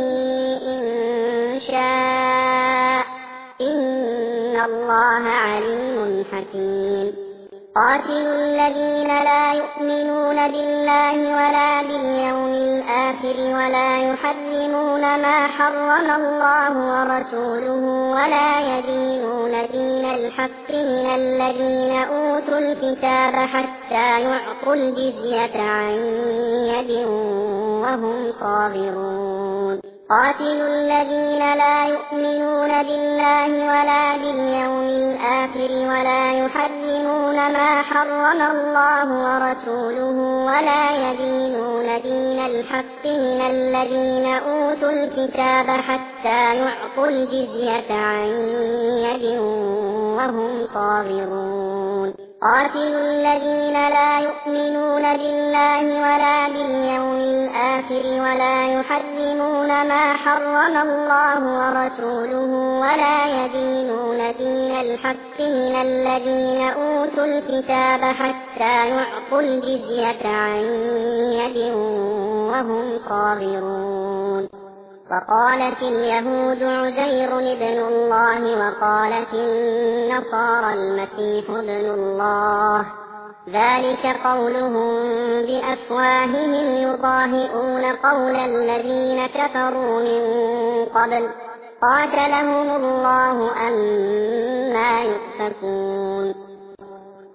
إن شاء إن الله عليم حكيم قاتلوا الذين لا يؤمنون بالله ولا باليوم الآخر ولا يحرمون ما حرم الله ورسوله ولا يدينون دين الحق من الذين أوتوا الكتاب حتى يعطوا الجزية عن يد وهم صاغرون قاتلوا الذين لا يؤمنون بالله ولا باليوم الآخر ولا يحرمون ما حرم الله ورسوله ولا يدينون دين الحق من الذين أوتوا الكتاب حتى يعطوا الجزية عن يد وهم صاغرون قاتلوا الذين لا يؤمنون بالله ولا باليوم الآخر ولا يحرمون ما حرم الله ورسوله ولا يدينون دين الحق من الذين أوتوا الكتاب حتى يعطوا الجزية عن يد وهم صاغرون وقالت اليهود عزير ابن الله وقالت النصارى المسيح ابن الله ذلك قولهم بأفواههم يضاهئون قول الذين كفروا من قبل قاتلهم الله أنى يؤفكون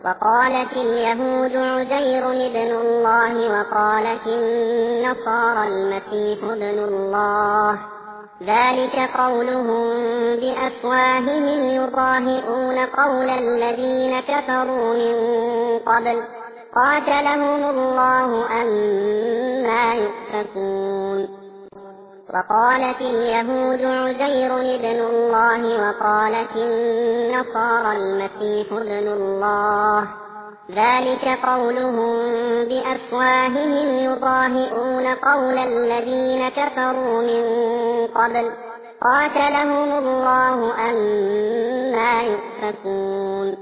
وقالت اليهود عزير ابن الله وقالت النصارى المسيح ابن الله، ذلك قولهم بأفواههم يضاهئون قول الذين كفروا من قبل قاتلهم الله أنى يؤفكون. وقالت اليهود عزير ابن الله وقالت النصارى المسيح ابن الله، ذلك قولهم بأفواههم يضاهئون قول الذين كفروا من قبل قاتلهم الله أنى يؤفكون.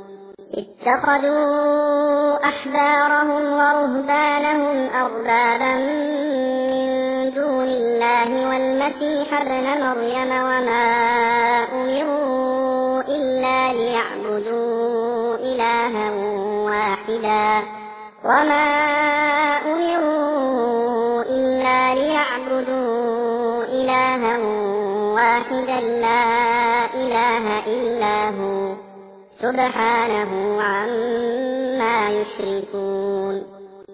اتخذوا أحبارهم ورهبانهم أربابا من دون الله والمسيح ابن مريم وما أمروا إلا ليعبدوا إلها واحدا وما أمروا إلا ليعبدوا إلها واحدا لا إله إلا هو سبحانه عما يشركون.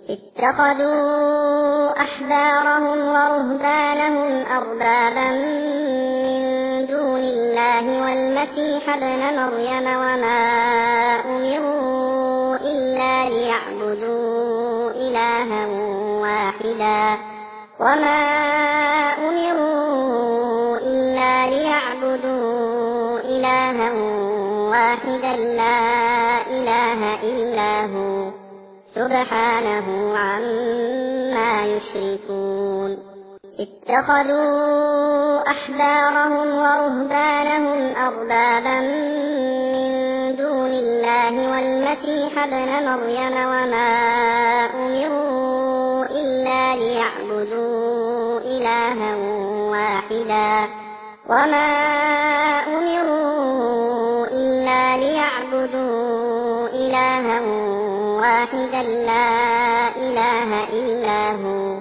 اتخذوا أحبارهم ورهبانهم أربابا من دون الله والمسيح ابن مريم وما أمروا إلا ليعبدوا إلها واحدا وما أمروا إلا ليعبدوا إلها واحدا لا إله إلا هو سبحانه عما يشركون. اتخذوا أحبارهم ورهبانهم أربابا من دون الله والمسيح ابن مريم وما أمروا إلا ليعبدوا إلها واحدا وما أمروا إلا ليعبدوا إلها واحدا لا إله إلا هو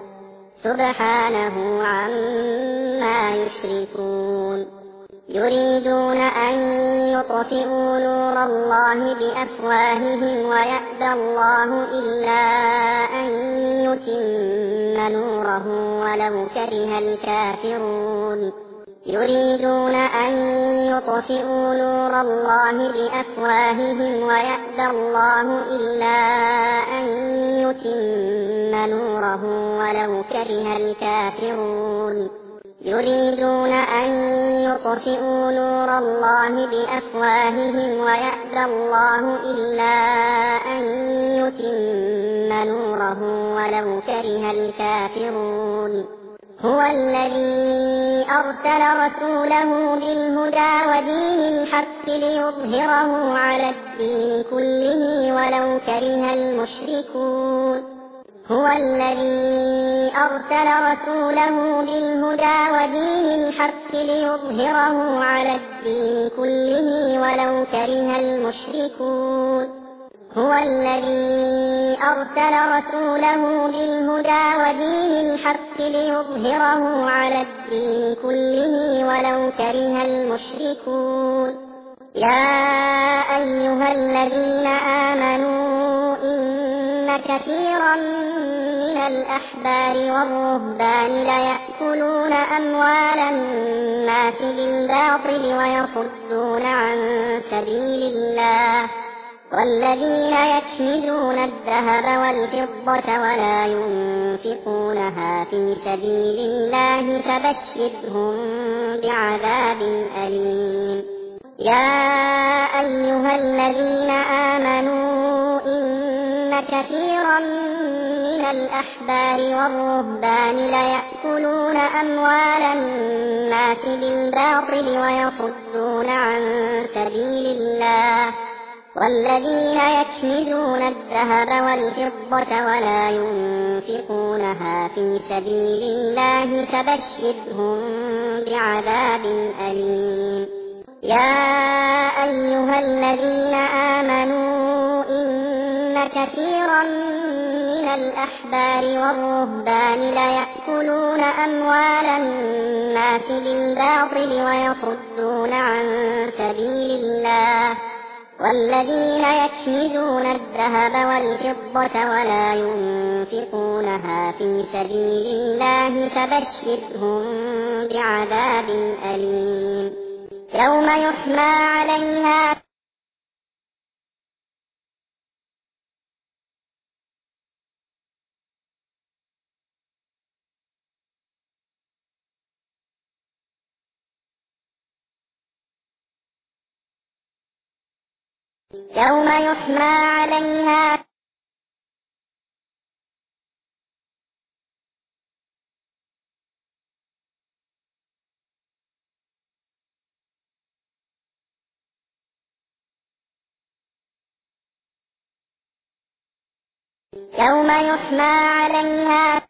سبحانه عما يشركون. يريدون أن يطفئوا نور الله بأفواههم ويأبى الله إلا أن يتم نوره ولو كره الكافرون. يريدون أن يطفئوا نور الله بأفواههم ويأبى الله إلا أن يتم نوره ولو كره الكافرون. يريدون أن يطفئوا نور الله بأفواههم ويأبى الله إلا أن يتم نوره ولو كره الكافرون. هو الذي أرسل رسوله بالهدى ودين الحق ليظهره على الدين كله ولو كره المشركون. هو الذي أرسل رسوله بالهدى ودين الحق ليظهره على الدين كله ولو كره المشركون. هو الذي أرسل رسوله بالهدى ودين الحق ليظهره على الدين كله ولو كره المشركون. يا أيها الذين آمنوا إن كثيرا من الأحبار والرهبان ليأكلون أموال الناس بالباطل ويصدون عن سبيل الله، والذين يكنزون الذهب والفضة ولا ينفقونها في سبيل الله فبشرهم بعذاب أليم. يا أيها الذين آمنوا إن كثيرا من الأحبار والرهبان ليأكلون أموال الناس بالباطل ويصدون عن سبيل الله، والذين يكنزون الذهب والفضة ولا ينفقونها في سبيل الله فبشرهم بعذاب أليم. يا أيها الذين آمنوا إن كثيرا من الأحبار والرهبان ليأكلون أموال الناس بالباطل ويصدون عن سبيل الله، والذين يكنزون الذهب والفضة ولا ينفقونها في سبيل الله فبشرهم بعذاب أليم يوم يحمى عليها يوم يحمى عليها يوم يحمى عليها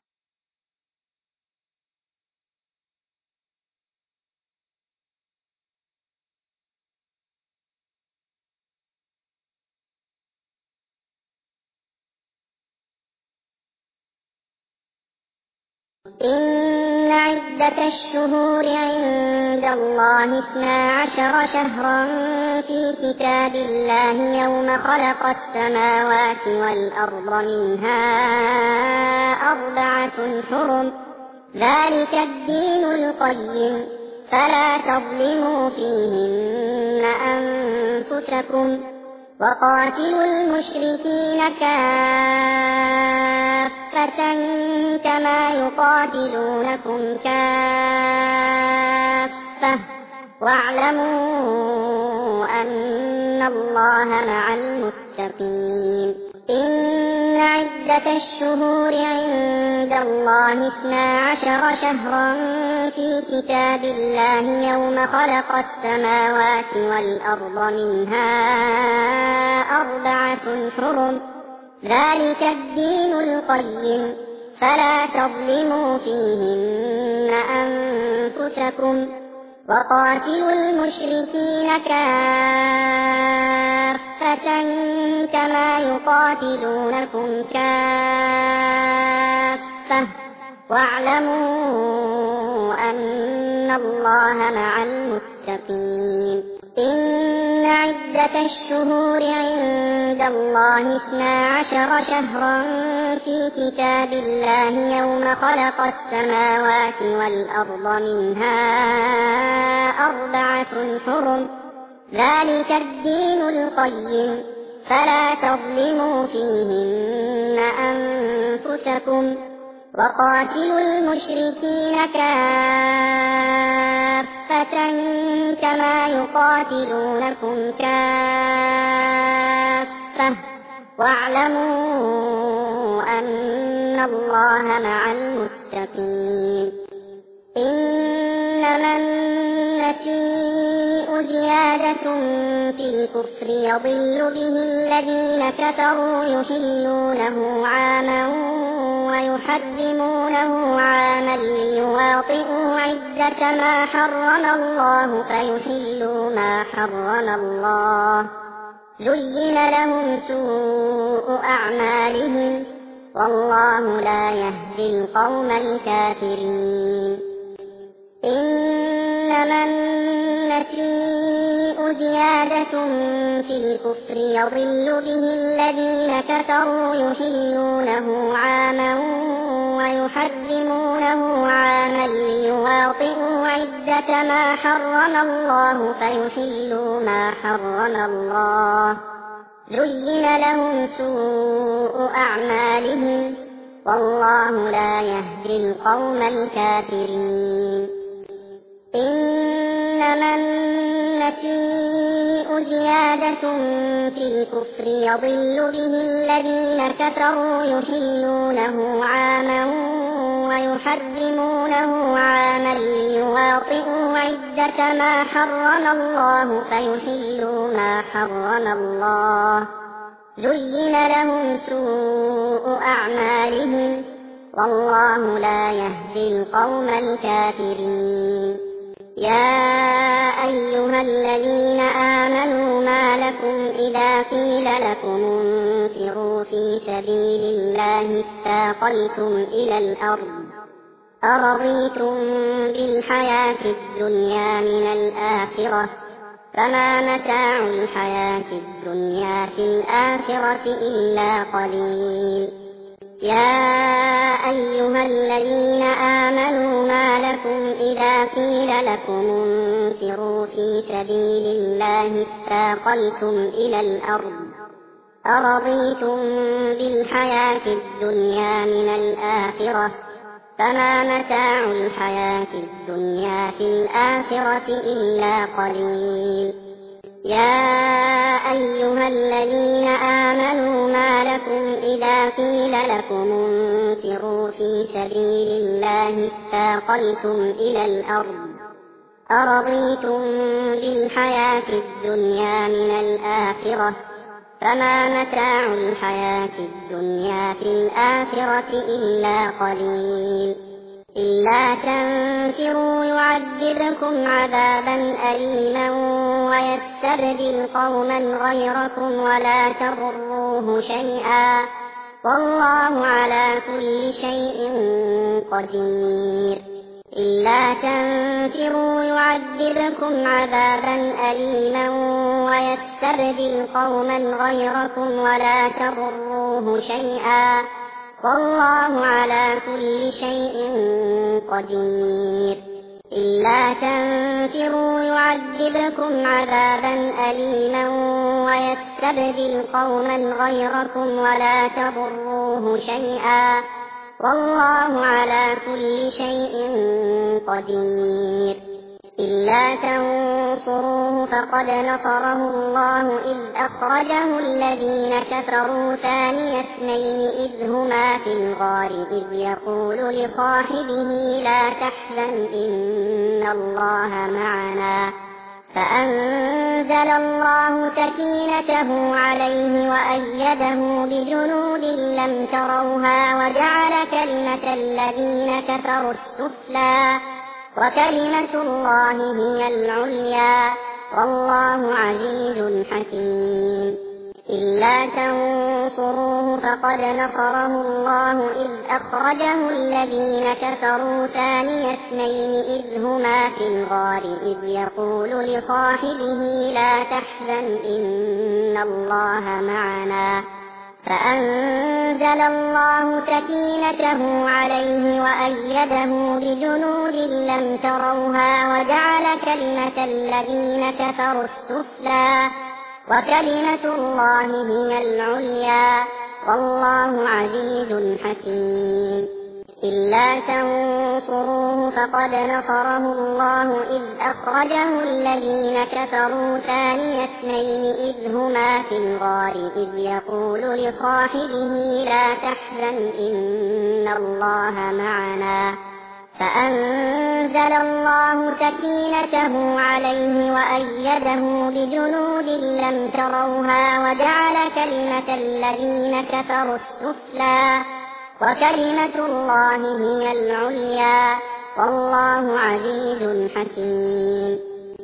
إن عدة الشهور عند الله اثنا عشر شهرا في كتاب الله يوم خلق السماوات والأرض منها أربعة حرم ذلك الدين القيم فلا تظلموا فيهن أنفسكم وقاتلوا المشركين كافة كما يقاتلونكم كافة واعلموا أن الله مع المتقين إن عدة الشهور عند الله اثنا عشر شهرا في كتاب الله يوم خلق السماوات والأرض منها أربعة حرم ذلك الدين القيم فلا تظلموا فيهن أنفسكم وقاتلوا المشركين كافة كما يقاتلونكم كافة واعلموا أن الله مع المتقين إن عدة الشهور عند الله اثنا عشر شهرا في كتاب الله يوم خلق السماوات والأرض منها أربعة حرم ذلك الدين القيم فلا تظلموا فيهن أنفسكم وقاتلوا المشركين كافة كما يقاتلونكم كافة واعلموا أن الله مع المتقين إنما النسيء زيادة في الكفر يضل به الذين كفروا يحلونه عاما ويحرمونه عاما ليواطئوا عدة ما حرم الله فيحلوا ما حرم الله زين لهم سوء أعمالهم والله لا يهدي القوم الكافرين إنما النسيء زيادة في الكفر يضل به الذين كفروا يحلونه عاما ويحرمونه عاما ليواطئوا عدة ما حرم الله فيحلوا ما حرم الله زين لهم سوء أعمالهم والله لا يهدي القوم الكافرين إنما النسيء زيادة في الكفر يضل به الذين كفروا يحلونه عاما ويحرمونه عاما ليواطئوا عدة ما حرم الله فيحلوا ما حرم الله زين لهم سوء أعمالهم والله لا يهدي القوم الكافرين يا أيها الذين آمنوا ما لكم إذا قيل لكم انفروا في سبيل الله اثاقلتم إلى الأرض أرضيتم بالحياة الدنيا من الآخرة فما متاع الحياة الدنيا في الآخرة إلا قليل. يا أيها الذين آمنوا ما لكم إذا قيل لكم انفروا في سبيل الله اثاقلتم إلى الأرض أرضيتم بالحياة الدنيا من الآخرة فما متاع الحياة الدنيا في الآخرة إلا قليل. يا أيها الذين آمنوا ما لكم إذا قيل لكم انفروا في سبيل الله اثاقلتم إلى الأرض أرضيتم بالحياة الدنيا من الآخرة فما متاع الحياة الدنيا في الآخرة إلا قليل. إلا تنفروا يعذبكم عذابا أليما ويستبدل قوما غيركم ولا تضروه شيئا والله على كل شيء قدير. إلا تنفروا يعذبكم عذابا أليما ويستبدل قوما غيركم ولا تضروه شيئا والله على كل شيء قدير. إلا تنفروا يعذبكم عذابا أليما ويستبدل قوما غيركم ولا تضروه شيئا والله على كل شيء قدير. إلا تنصروه فقد نصره الله إذ أخرجه الذين كفروا ثاني اثنين إذ هما في الغار إذ يقول لصاحبه لا تحزن إن الله معنا فأنزل الله سكينته عليه وأيده بجنود لم تروها وجعل كلمة الذين كفروا السفلى وكلمة الله هي العليا والله عزيز حكيم. إلا تنصروه فقد نصره الله إذ أخرجه الذين كفروا ثاني اثنين إذ هما في الغار إذ يقول لصاحبه لا تحزن إن الله معنا فأنزل الله سكينته عليه وأيده بجنود لم تروها وجعل كلمة الذين كفروا السفلى وكلمة الله هي العليا والله عزيز حكيم. إلا تنصروه فقد نصره الله إذ أخرجه الذين كفروا ثاني اثنين إذ هما في الغار إذ يقول لصاحبه لا تحزن إن الله معنا فأنزل الله سكينته عليه وأيده بجنود لم تروها وجعل كلمة الذين كفروا السفلى وكلمة الله هي العليا والله عزيز حكيم.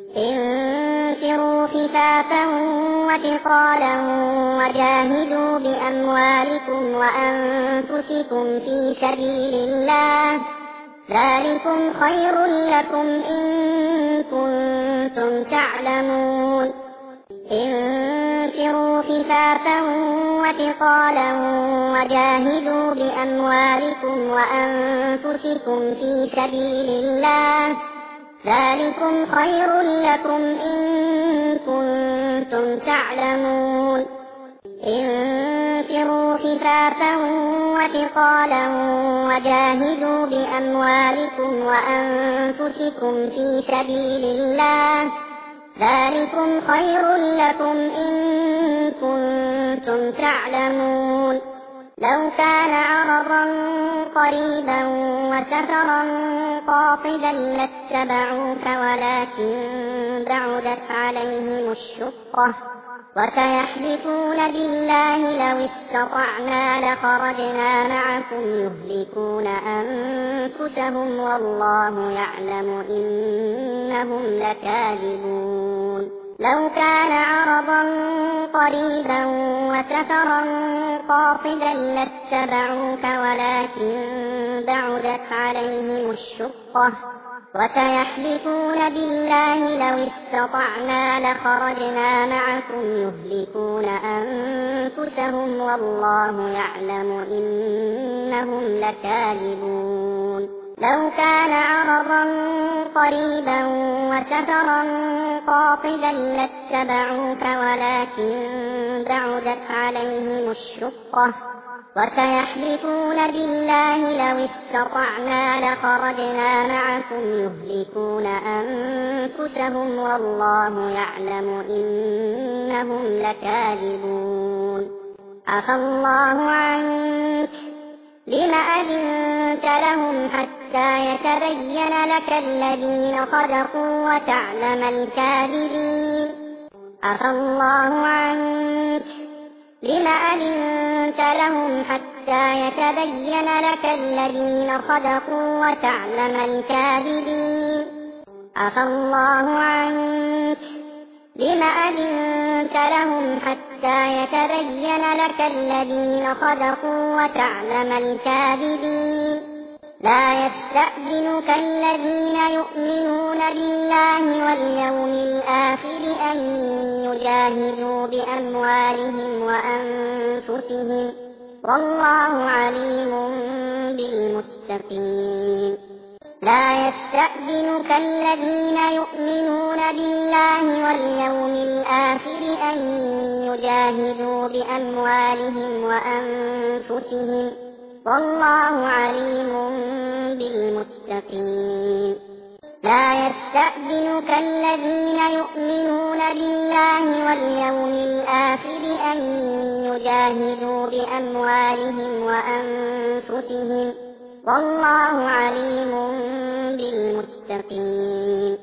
انفروا خفافا وثقالا وجاهدوا بأموالكم وأنفسكم في سبيل الله ذلكم خير لكم إن كنتم تعلمون. انفروا خفافا وثقالا وجاهدوا بأموالكم وأنفسكم في سبيل الله ذلكم خير لكم إن كنتم تعلمون. انفروا خفافا وثقالا وجاهدوا بأموالكم وأنفسكم في سبيل الله ذلكم خير لكم إن كنتم تعلمون. لو كان عرضا قريبا وسفرا قاصدا لاتبعوك ولكن بعدت عليهم الشقة وسيحلفون بالله لو استطعنا لخرجنا معكم يهلكون أنفسهم والله يعلم إنهم لكاذبون. لو كان عرضا قريبا وسفرا قاصدا لاتبعوك ولكن بعدت عليهم الشقة وسيحلفون بالله لو استطعنا لخرجنا معكم يهلكون أنفسهم والله يعلم إنهم لكاذبون لو كان عرضا قريبا وسفرا قاصدا لاتبعوك ولكن بعدت عليهم الشقة وسيحلفون بالله لو استطعنا لخرجنا معكم يهلكون أنفسهم والله يعلم إنهم لكاذبون عفى الله عنك لم أذنت لهم حتى يتبين لك الذين صدقوا وتعلم الكاذبين عفى الله عنك لم أذنت لهم حتى يتبين لك الذين صدقوا وتعلم الكاذبين عفى الله عنك لم أذنت لهم حتى يتبين لك الذين صدقوا وتعلم الكاذبين لا يستأذنك الذين يؤمنون بالله واليوم الآخر أن يجاهدوا بأموالهم وأنفسهم والله عليم بالمتقين لا يستأذنك الذين يؤمنون بالله واليوم الآخر أن يجاهدوا بأموالهم وأنفسهم والله عليم بالمتقين لا يستأذنك الذين يؤمنون بالله واليوم الآخر أن يجاهدوا بأموالهم وأنفسهم والله عليم بالمتقين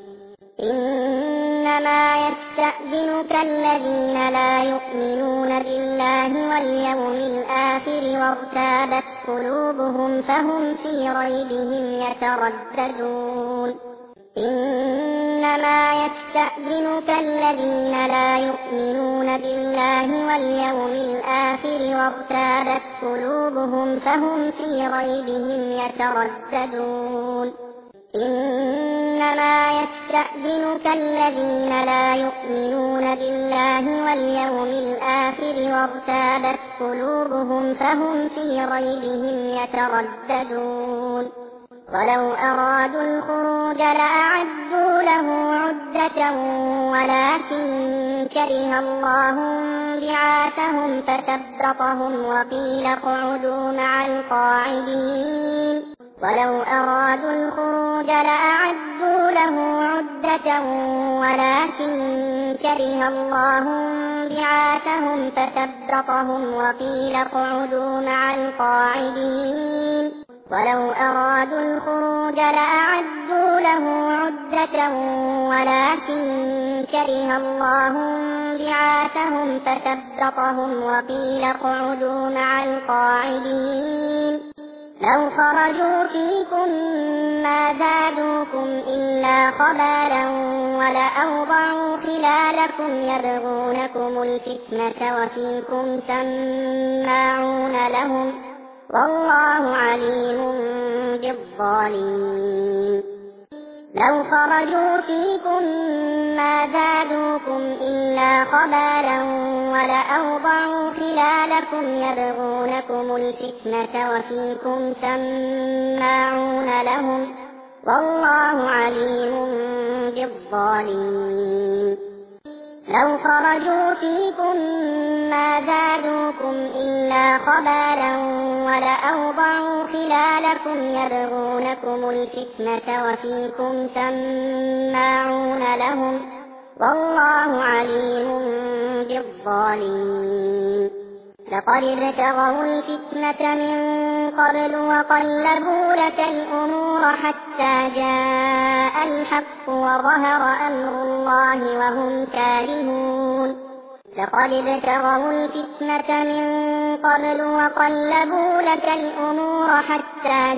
إنما يستأذنك الذين لا يؤمنون بالله واليوم الآخر وارتابت قلوبهم فهم في ريبهم يترددون إنما يستأذنك الذين لا يؤمنون بالله واليوم الآخر وارتابت قلوبهم فهم في ريبهم يترددون إنما يستأذنك الذين لا يؤمنون بالله واليوم الآخر وارتابت قلوبهم فهم في ريبهم يترددون ولو أرادوا الخروج لأعدوا له عدة ولكن كره الله بعاثهم فثبطهم وقيل اقعدوا مع القاعدين ولو أرادوا الخروج لأعدوا له عدة ولكن كره الله بعاثهم فثبطهم وقيل اقعدوا مع القاعدين ولو أرادوا الخروج لأعدوا له عدة ولكن كره الله بعاثهم فثبطهم وقيل اقعدوا مع القاعدين لو خرجوا فيكم ما زادوكم إلا خبالا ولأوضعوا خلالكم يبغونكم الفتنة وفيكم سماعون لهم والله عليم بالظالمين لو خرجوا فيكم ما زادوكم إلا خبالا ولأوضعوا خلالكم يبغونكم الفتنة وفيكم سماعون لهم والله عليم بالظالمين لو خرجوا فيكم ما زادوكم إلا خبالا ولأوضعوا خلالكم يبغونكم الفتنة وفيكم سماعون لهم والله عليم بالظالمين لقد ابتغوا الفتنة من قبل وقلبوا لك الأمور حتى جاء الحق وظهر أمر الله وهم كارهون لقد ابتغوا الفتنة من قبل وقلبوا لك الأمور حتى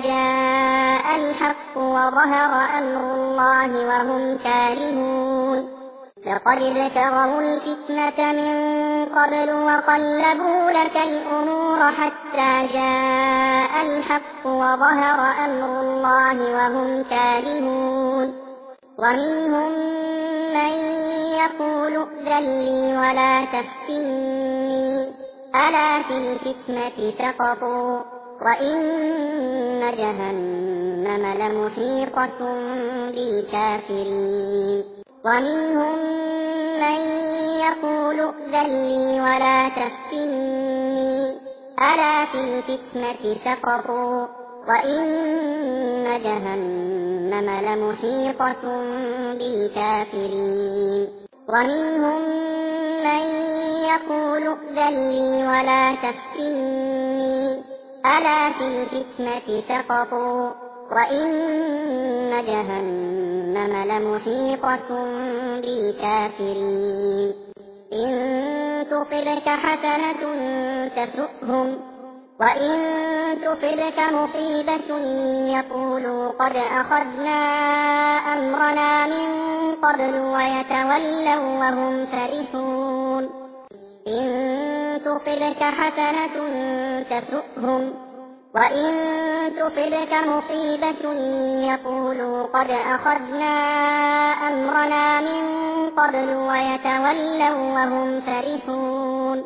جاء الحق وظهر أمر الله وهم كارهون لقد ابتغوا الفتنة من قبل وقلبوا لك الأمور حتى جاء الحق وظهر أمر الله وهم كارهون ومنهم من يقول ائذن لي ولا تفتني ألا في الفتنة سقطوا وإن جهنم لمحيطة بالكافرين ومنهم من يقول ائذن لي ولا تفتني ألا في الفتنة سقطوا وإن جهنم لمحيطة بالكافرين ومنهم من يقول ائذن لي ولا تفتني ألا في الفتنة سقطوا وإن جهنم لمحيطة بالكافرين إن تصبك حسنة تسؤهم وإن تصبك مصيبة يقولوا قد أخذنا أمرنا من قبل ويتولوا وهم فرحون إن تصبك حسنة تسؤهم وإن تصبك مصيبة يقولوا قد أخذنا أمرنا من قبل ويتولوا وهم فرحون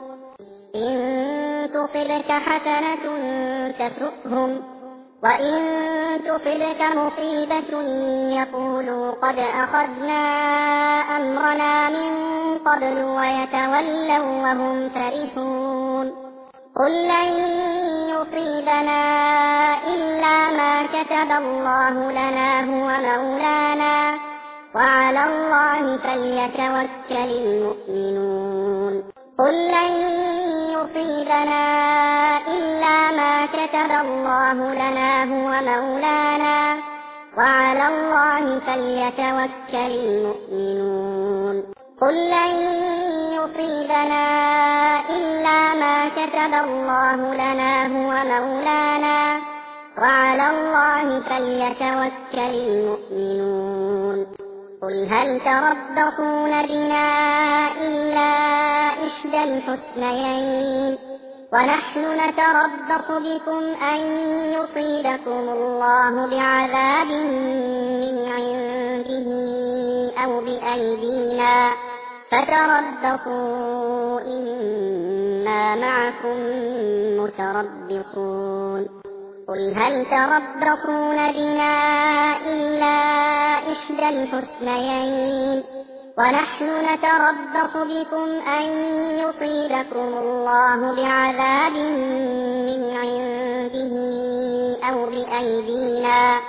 إن تصبك حسنة تسؤهم وإن تصبك مصيبة يقولوا قد أخذنا أمرنا من قبل ويتولوا وهم فرحون قل لن يصيبنا إلا ما كتب الله لنا هو مولانا وعلى الله فليتوكل المؤمنون قل لن يصيبنا إلا ما كتب الله لنا هو مولانا وعلى الله فليتوكل المؤمنون قل لن يصيبنا إلا ما كتب الله لنا هو مولانا وعلى الله فليتوكل المؤمنون قل هل تربصون بنا إلا إحدى الحسنيين ونحن نتربص بكم أن يصيبكم الله بعذاب من عنده أو بأيدينا فتربصوا إنا معكم متربصون قل هل تربصون بنا إلا إحدى الحسنيين ونحن نتربص بكم أن يصيبكم الله بعذاب من عنده أو بأيدينا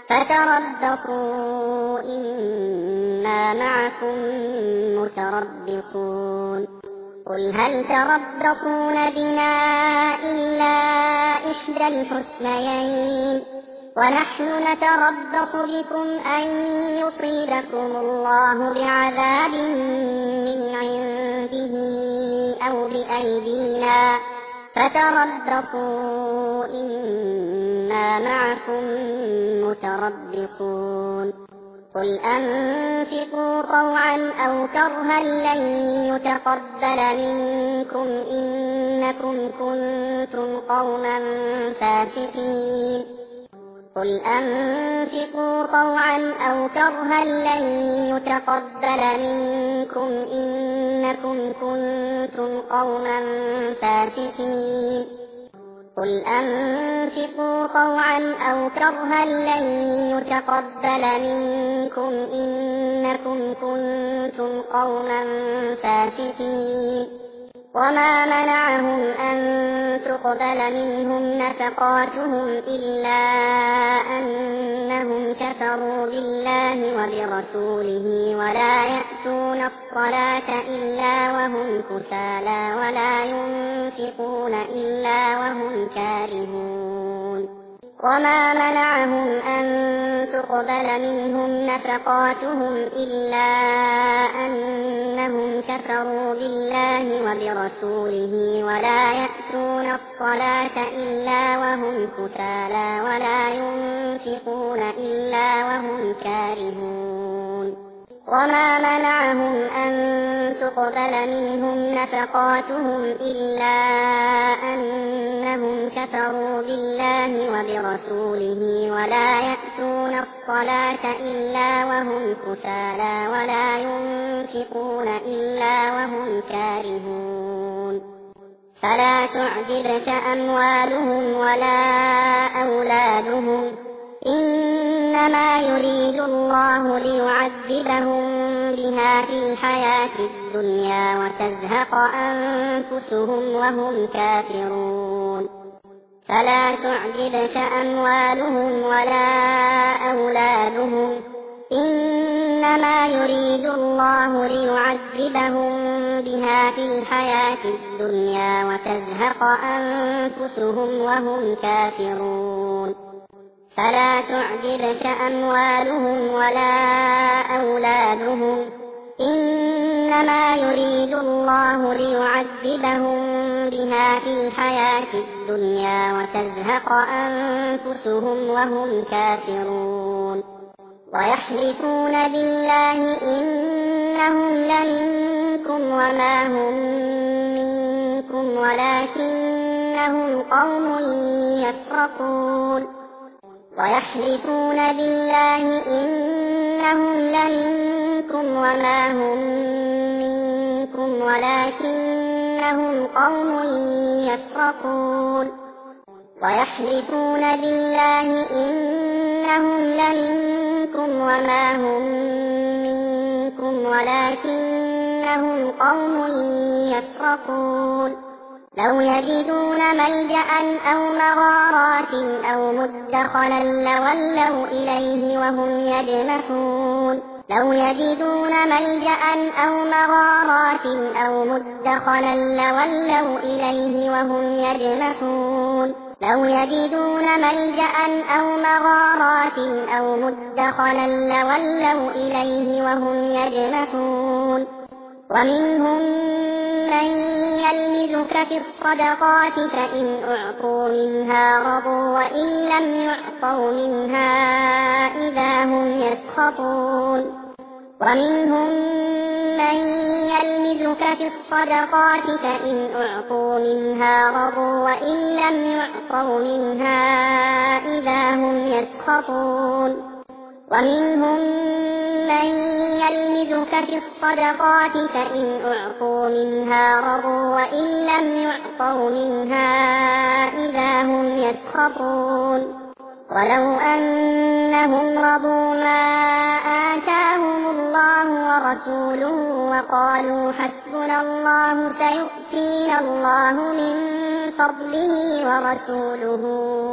فتربصوا إنا معكم متربصون قل هل تربصون بنا إلا إحدى الحسنيين ونحن نتربص بكم أن يصيبكم الله بعذاب من عنده أو بأيدينا فتربصوا إنا معكم متربصون قل أنفقوا طوعا أو كرها لن يتقبل منكم إنكم كنتم قوما فاسقين قل أنفقوا طوعا أو كرها لن يتقبل منكم إنكم كنتم قوما فاسقين قل أنفقوا طوعا أو كرها لن يتقبل منكم إنكم كنتم قوما فاسقين وما منعهم أن تقبل منهم نفقاتهم إلا أنهم كفروا بالله وبرسوله ولا يأتون الصلاة إلا وهم كسالى ولا ينفقون إلا وهم كارهون وما منعهم أن تقبل منهم نفقاتهم إلا أنهم كفروا بالله وبرسوله ولا يأتون الصلاة إلا وهم كسالى ولا ينفقون إلا وهم كارهون وما منعهم أن تقبل منهم نفقاتهم إلا أنهم كفروا بالله وبرسوله ولا يأتون الصلاة إلا وهم كسالى ولا ينفقون إلا وهم كارهون فلا تعجبك أموالهم ولا أولادهم إنما يريد الله ليعذبهم بها في الحياة الدنيا وتزهق أنفسهم وهم كافرون فلا تعجبك أموالهم ولا أولادهم إنما يريد الله ليعذبهم بها في الحياة الدنيا وتزهق أنفسهم وهم كافرون فلا تعجبك أموالهم ولا أولادهم إنما يريد الله ليعذبهم بها في الحياة الدنيا وتزهق أنفسهم وهم كافرون ويحلفون بالله إنهم لمنكم وما هم منكم ولكنهم قوم يفرقون ويحلفون بالله إنهم لمنكم وما هم منكم ولكنهم قوم يفرقون ويحلفون بالله إنهم لمنكم وما هم منكم ولكنهم قوم يفرقون لو يجدون ملجأ أو مغارات أو مدخلا لولوا إليه وهم يجمحون لو يجدون ملجأ أو مغارات أو مدخلا لولوا إليه وهم يجمحون لو يجدون ملجأ أو مغارات أو مدخلا لولوا إليه وهم يجمحون ومنهم من يلمزك في الصدقات فإن أعطوا منها رضوا وإن لم يعطوا منها إذا هم يسخطون ومنهم من يلمزك في الصدقات فإن أعطوا منها رضوا وإن لم يعطوا منها إذا هم يسخطون ومنهم من يلمزك في الصدقات فإن أعطوا منها رضوا وإن لم يعطوا منها إذا هم يسخطون ولو أنهم رضوا ما آتاهم الله ورسوله وقالوا حسبنا الله سيؤتينا الله من فضله ورسوله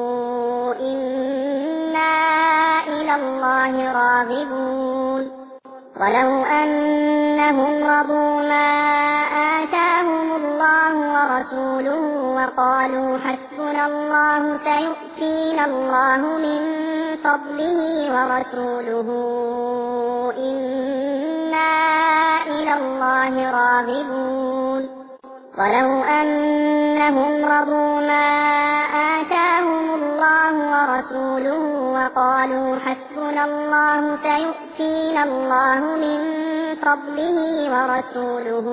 إنا إلى الله راغبون ولو أنهم رضوا ما آتاهم الله ورسوله وقالوا حسبنا الله سيؤتينا الله من فضله ورسوله إنا إلى الله راغبون ولو أنهم رضوا ما آتاهم الله ورسوله وقالوا حسبنا الله سيؤتينا الله من فضله ورسوله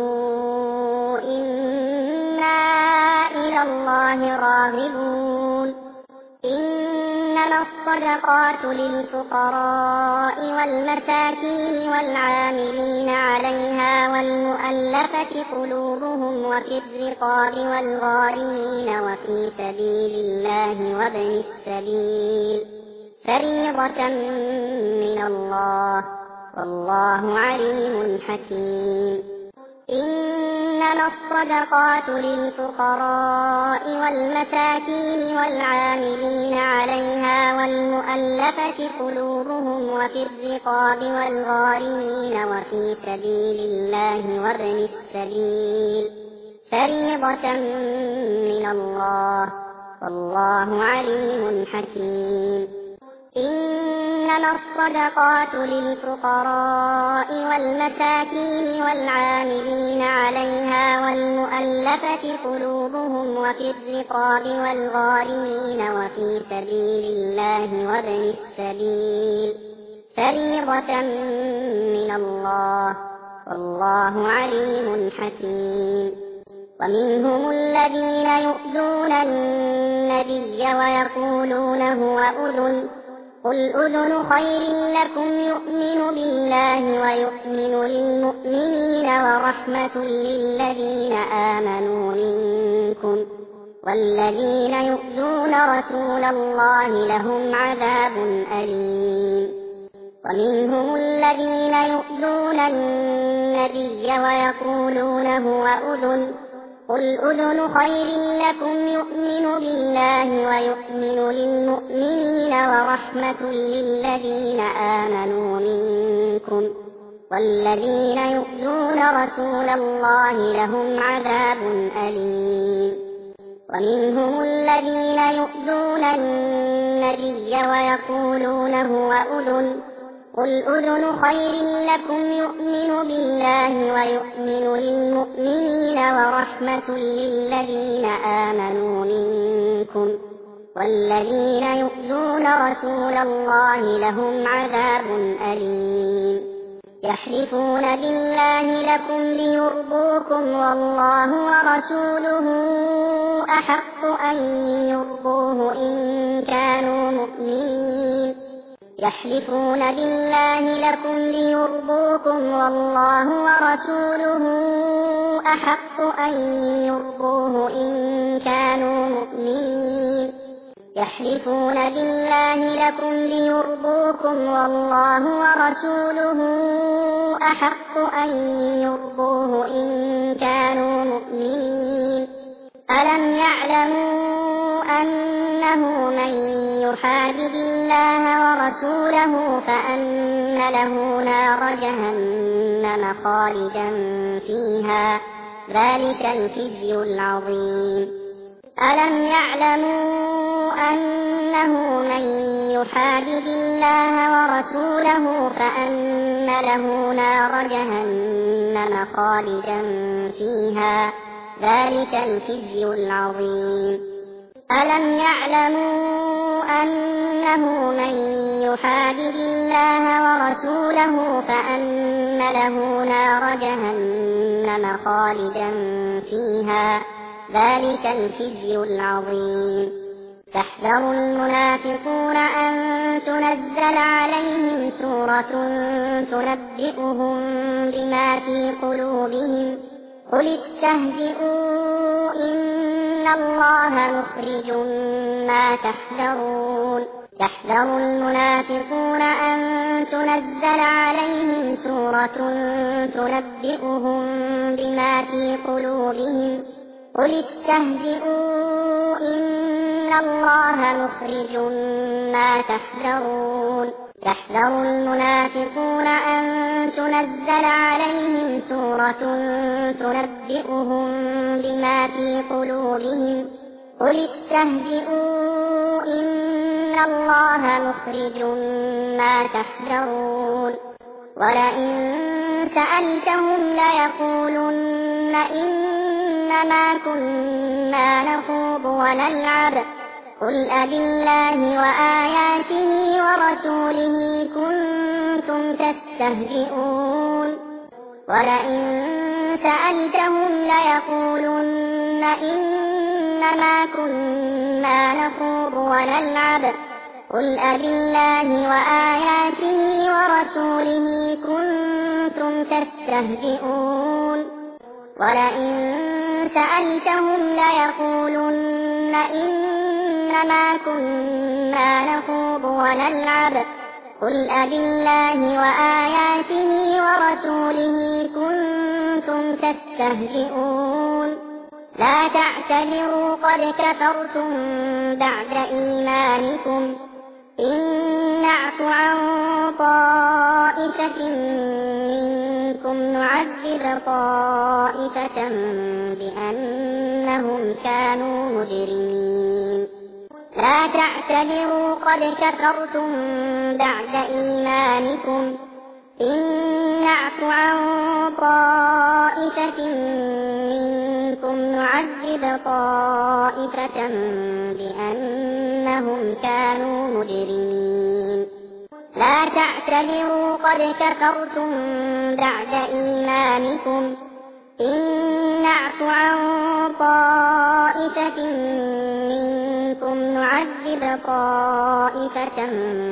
إنا إلى الله راغبون إنما الصدقات للفقراء والمساكين والعاملين عليها والمؤلفة قلوبهم وفي الرقاب والغارمين وفي سبيل الله وابن السبيل فريضة من الله والله عليم حكيم إنما الصدقات للفقراء والمساكين والعاملين عليها والمؤلفة قلوبهم وفي الرقاب والغارمين وفي سبيل الله وابن السبيل فريضة من الله والله عليم حكيم إنما الصدقات للفقراء والمساكين والعاملين عليها والمؤلفة قلوبهم وفي الرقاب والغارمين وفي سبيل الله وابن السبيل فريضة من الله والله عليم حكيم. ومنهم الذين يؤذون النبي ويقولون هو أذن قل أذن خير لكم يؤمن بالله ويؤمن للمؤمنين ورحمة للذين آمنوا منكم والذين يؤذون رسول الله لهم عذاب أليم. ومنهم الذين يؤذون النبي ويقولون هو أذن قل أذن خير لكم يؤمن بالله ويؤمن للمؤمنين ورحمة للذين آمنوا منكم والذين يؤذون رسول الله لهم عذاب أليم. ومنهم الذين يؤذون النبي ويقولون هو أذن قل أذن خير لكم يؤمن بالله ويؤمن للمؤمنين ورحمة للذين آمنوا منكم والذين يؤذون رسول الله لهم عذاب أليم. يحلفون بالله لكم ليرضوكم والله ورسوله أحق أن يرضوه إن كانوا مؤمنين. يحلفون بالله لكم ليرضوكم والله ورسوله أحق أن يرضوه إن كانوا مؤمنين. يحلفون بالله لكم ليرضوكم والله ورسوله أحق أن يرضوه إن كانوا مؤمنين. ألم يعلموا أنه من يحادد الله ورسوله فأن له نار جهنم خالدا فيها ذلك الخزي العظيم. ألم يعلموا أنه من يحادد الله ورسوله فأن له نار جهنم خالدا فيها ذلك الخزي العظيم. ألم يعلموا أنه من يحادد الله ورسوله فأن له نار جهنم خالدا فيها ذلك الخزي العظيم. تحذر المنافقون أن تنزل عليهم سورة تنبئهم بما في قلوبهم قل استهزئوا إن الله مخرج ما تحذرون. تحذر المنافقون أن تنزل عليهم سورة تنبئهم بما في قلوبهم قل استهزئوا إن الله مخرج ما تحذرون. تحذر المنافقون أن تنزل عليهم سورة تنبئهم بما في قلوبهم قل استهزئوا إن الله مخرج ما تحذرون. ولئن سألتهم ليقولن إنما كنا نخوض ونلعب قل أبالله وآياته ورسوله كنتم تستهزئون. ولئن سألتهم ليقولن إنما كنا نخوض ونلعب قل أبالله وآياته ورسوله كنتم تستهزئون. ولئن سألتهم ليقولن إنما كنا نخوض ونلعب قل أبالله وآياته ورسوله كنتم تستهزئون. لا تعتذروا قد كفرتم بعد إيمانكم إن نعف عن طائفة منكم نعذب طائفة بأنهم كانوا مجرمين. لا تعتذروا قد كفرتم بعد إيمانكم إن نعف عن طائفة منكم نعذب طائفة بأنهم كانوا مجرمين. لا تعتذروا قد كفرتم بعد إيمانكم إن نعف عن طائفة منكم نعذب طائفة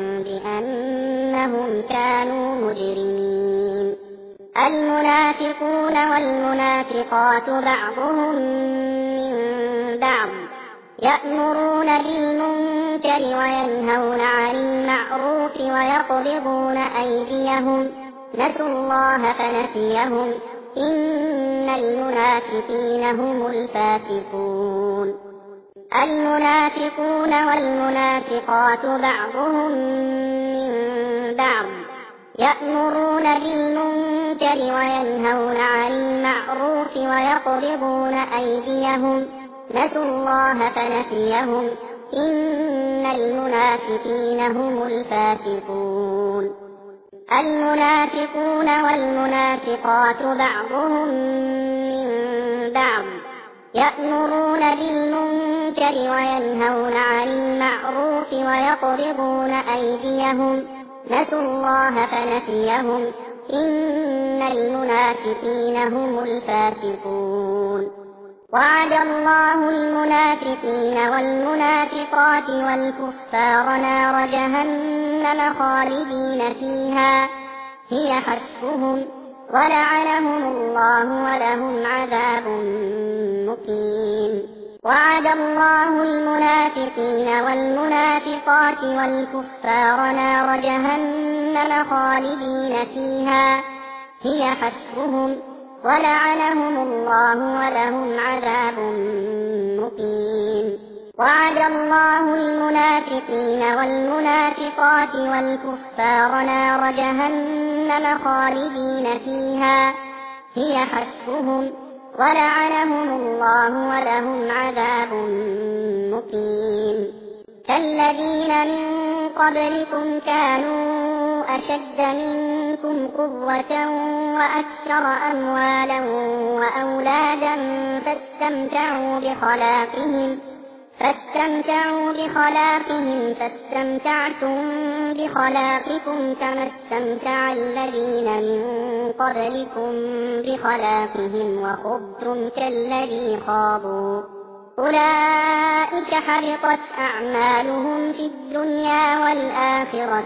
بأنهم كانوا مجرمين المنافقون والمنافقات بعضهم من بعض يأمرون بالمنكر وينهون عن المعروف ويقبضون أيديهم نسوا الله فنسيهم إن المنافقين هم الفاسقون المنافقون والمنافقات بعضهم من بعض يأمرون بالمنكر وينهون عن المعروف ويقبضون أيديهم نسوا الله فنسيهم إن المنافقين هم الفاسقون المنافقون والمنافقات بعضهم من بعض يأمرون بالمنكر وينهون عن المعروف ويقبضون أيديهم نسوا الله فنسيهم إن المنافقين هم الفاسقون وعد الله المنافقين والمنافقات والكفار نار جهنم خالدين فيها هي حسبهم ولعنهم الله ولهم عذاب مقيم وعد الله المنافقين والمنافقات والكفار نار جهنم خالدين فيها هي حسبهم ولعنهم الله ولهم عذاب مقيم وعد الله المنافقين والمنافقات والكفار نار جهنم خالدين فيها هي حسبهم ولعنهم الله ولهم عذاب مقيم كالذين من قبلكم كانوا أشد منكم قوة وأكثر أموالا وأولادا فاستمتعوا بخلاقهم فاستمتعوا بخلاقهم فاستمتعتم بخلاقكم كما استمتع الذين من قبلكم بخلاقهم وخضتم كالذي خاضوا أولئك حبطت أعمالهم في الدنيا والآخرة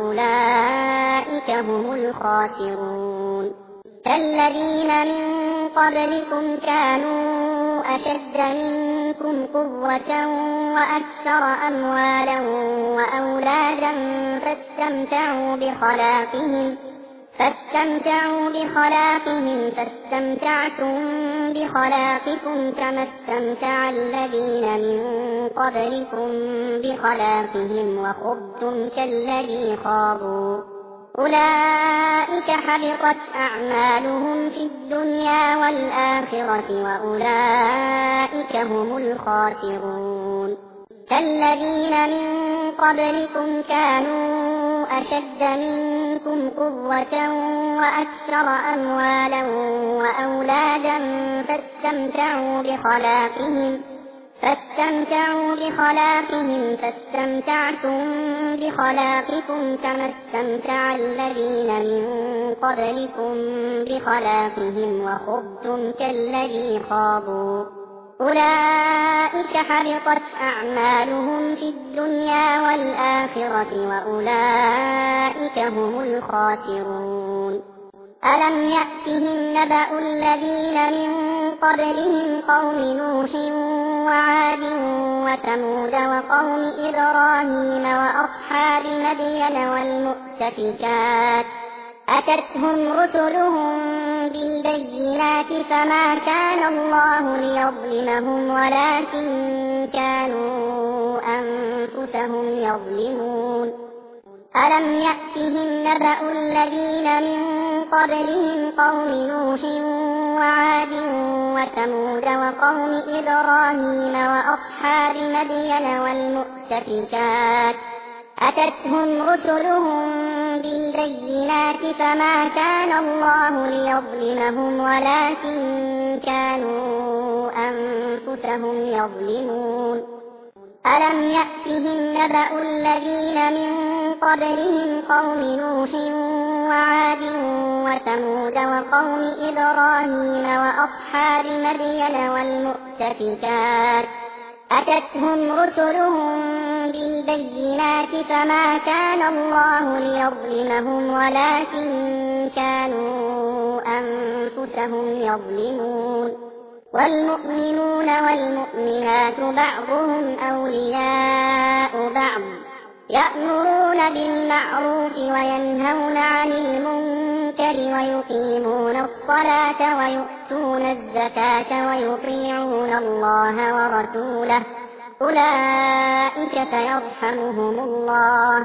وأولئك هم الخاسرون كالذين من قبلكم كانوا أشد منكم قوة وأكثر أموالا وأولادا فاستمتعوا بخلاقهم فاستمتعوا بخلاقهم فاستمتعتم بخلاقكم كما استمتع الذين من قبلكم بخلاقهم وخضتم كالذي خاضوا أولئك حبطت أعمالهم في الدنيا والآخرة وأولئك هم الخاسرون كالذين من قبلكم كانوا أشد منكم قوة وأكثر أموالا وأولادا فاستمتعوا بخلاقهم فاستمتعوا بخلاقهم فاستمتعتم بخلاقكم كما استمتع الذين من قبلكم بخلاقهم وخضتم كالذي خاضوا أولئك حبطت أعمالهم في الدنيا والآخرة وأولئك هم الخاسرون ألم يأتهم نبأ الذين من قبلهم قوم نوح وعاد وثمود وقوم إبراهيم وأصحاب مدين والمؤتفكات أتتهم رسلهم بالبينات فما كان الله ليظلمهم ولكن كانوا أنفسهم يظلمون ألم يأتهم نبأ الذين من قبلهم قوم نوح وعاد وثمود وقوم إبراهيم وأصحاب مدين والمؤتفكات أتتهم رسلهم بالبينات فما كان الله ليظلمهم ولكن كانوا أنفسهم يظلمون ألم يأتهم نبأ الذين من قبلهم قوم نوح وعاد وثمود وقوم إبراهيم وأصحاب مدين والمؤتفكات أتتهم رسلهم بالبينات فما كان الله ليظلمهم ولكن كانوا أنفسهم يظلمون والمؤمنون والمؤمنات بعضهم أولياء بعض يأمرون بالمعروف وينهون عن المنكر ويقيمون الصلاة ويؤتون الزكاة ويطيعون الله ورسوله أولئك سيرحمهم الله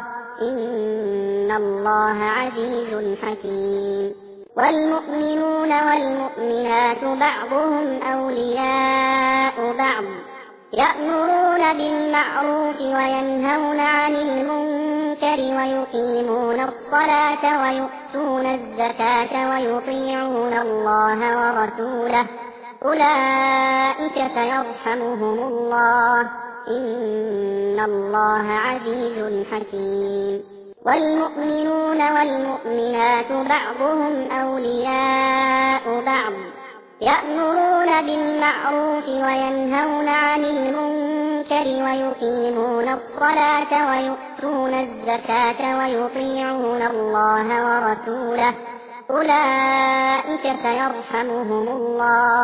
إن الله عزيز حكيم والمؤمنون والمؤمنات بعضهم أولياء بعض يأمرون بالمعروف وينهون عن المنكر ويقيمون الصلاة ويؤتون الزكاة ويطيعون الله ورسوله أولئك سيرحمهم الله إن الله عزيز حكيم والمؤمنون والمؤمنات بعضهم أولياء بعض يأمرون بالمعروف وينهون عن المنكر ويقيمون الصلاة ويؤتون الزكاة ويطيعون الله ورسوله أولئك سيرحمهم الله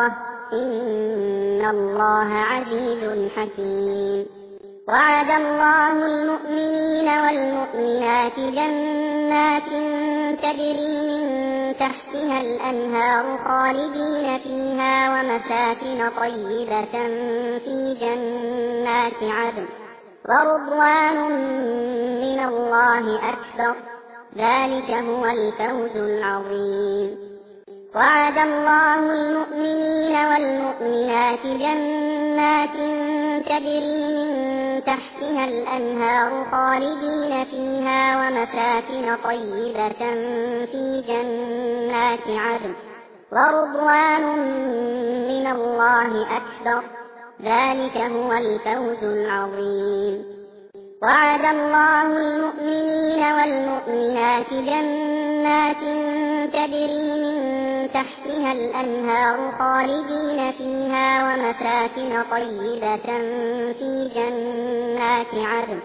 إن الله عزيز حكيم وعد الله المؤمنين والمؤمنات جنات تجري من تحتها الأنهار خالدين فيها ومساكن طيبة في جنات عدن ورضوان من الله أكبر ذلك هو الفوز العظيم وعد الله المؤمنين والمؤمنات جنات تجري من تحتها الأنهار خالدين فيها ومساكن طيبة في جنات عدن ورضوان من الله أكبر ذلك هو الفوز العظيم وعد الله المؤمنين والمؤمنات جنات تجري من تحتها الأنهار خالدين فيها ومساكن طيبة في جنات عدن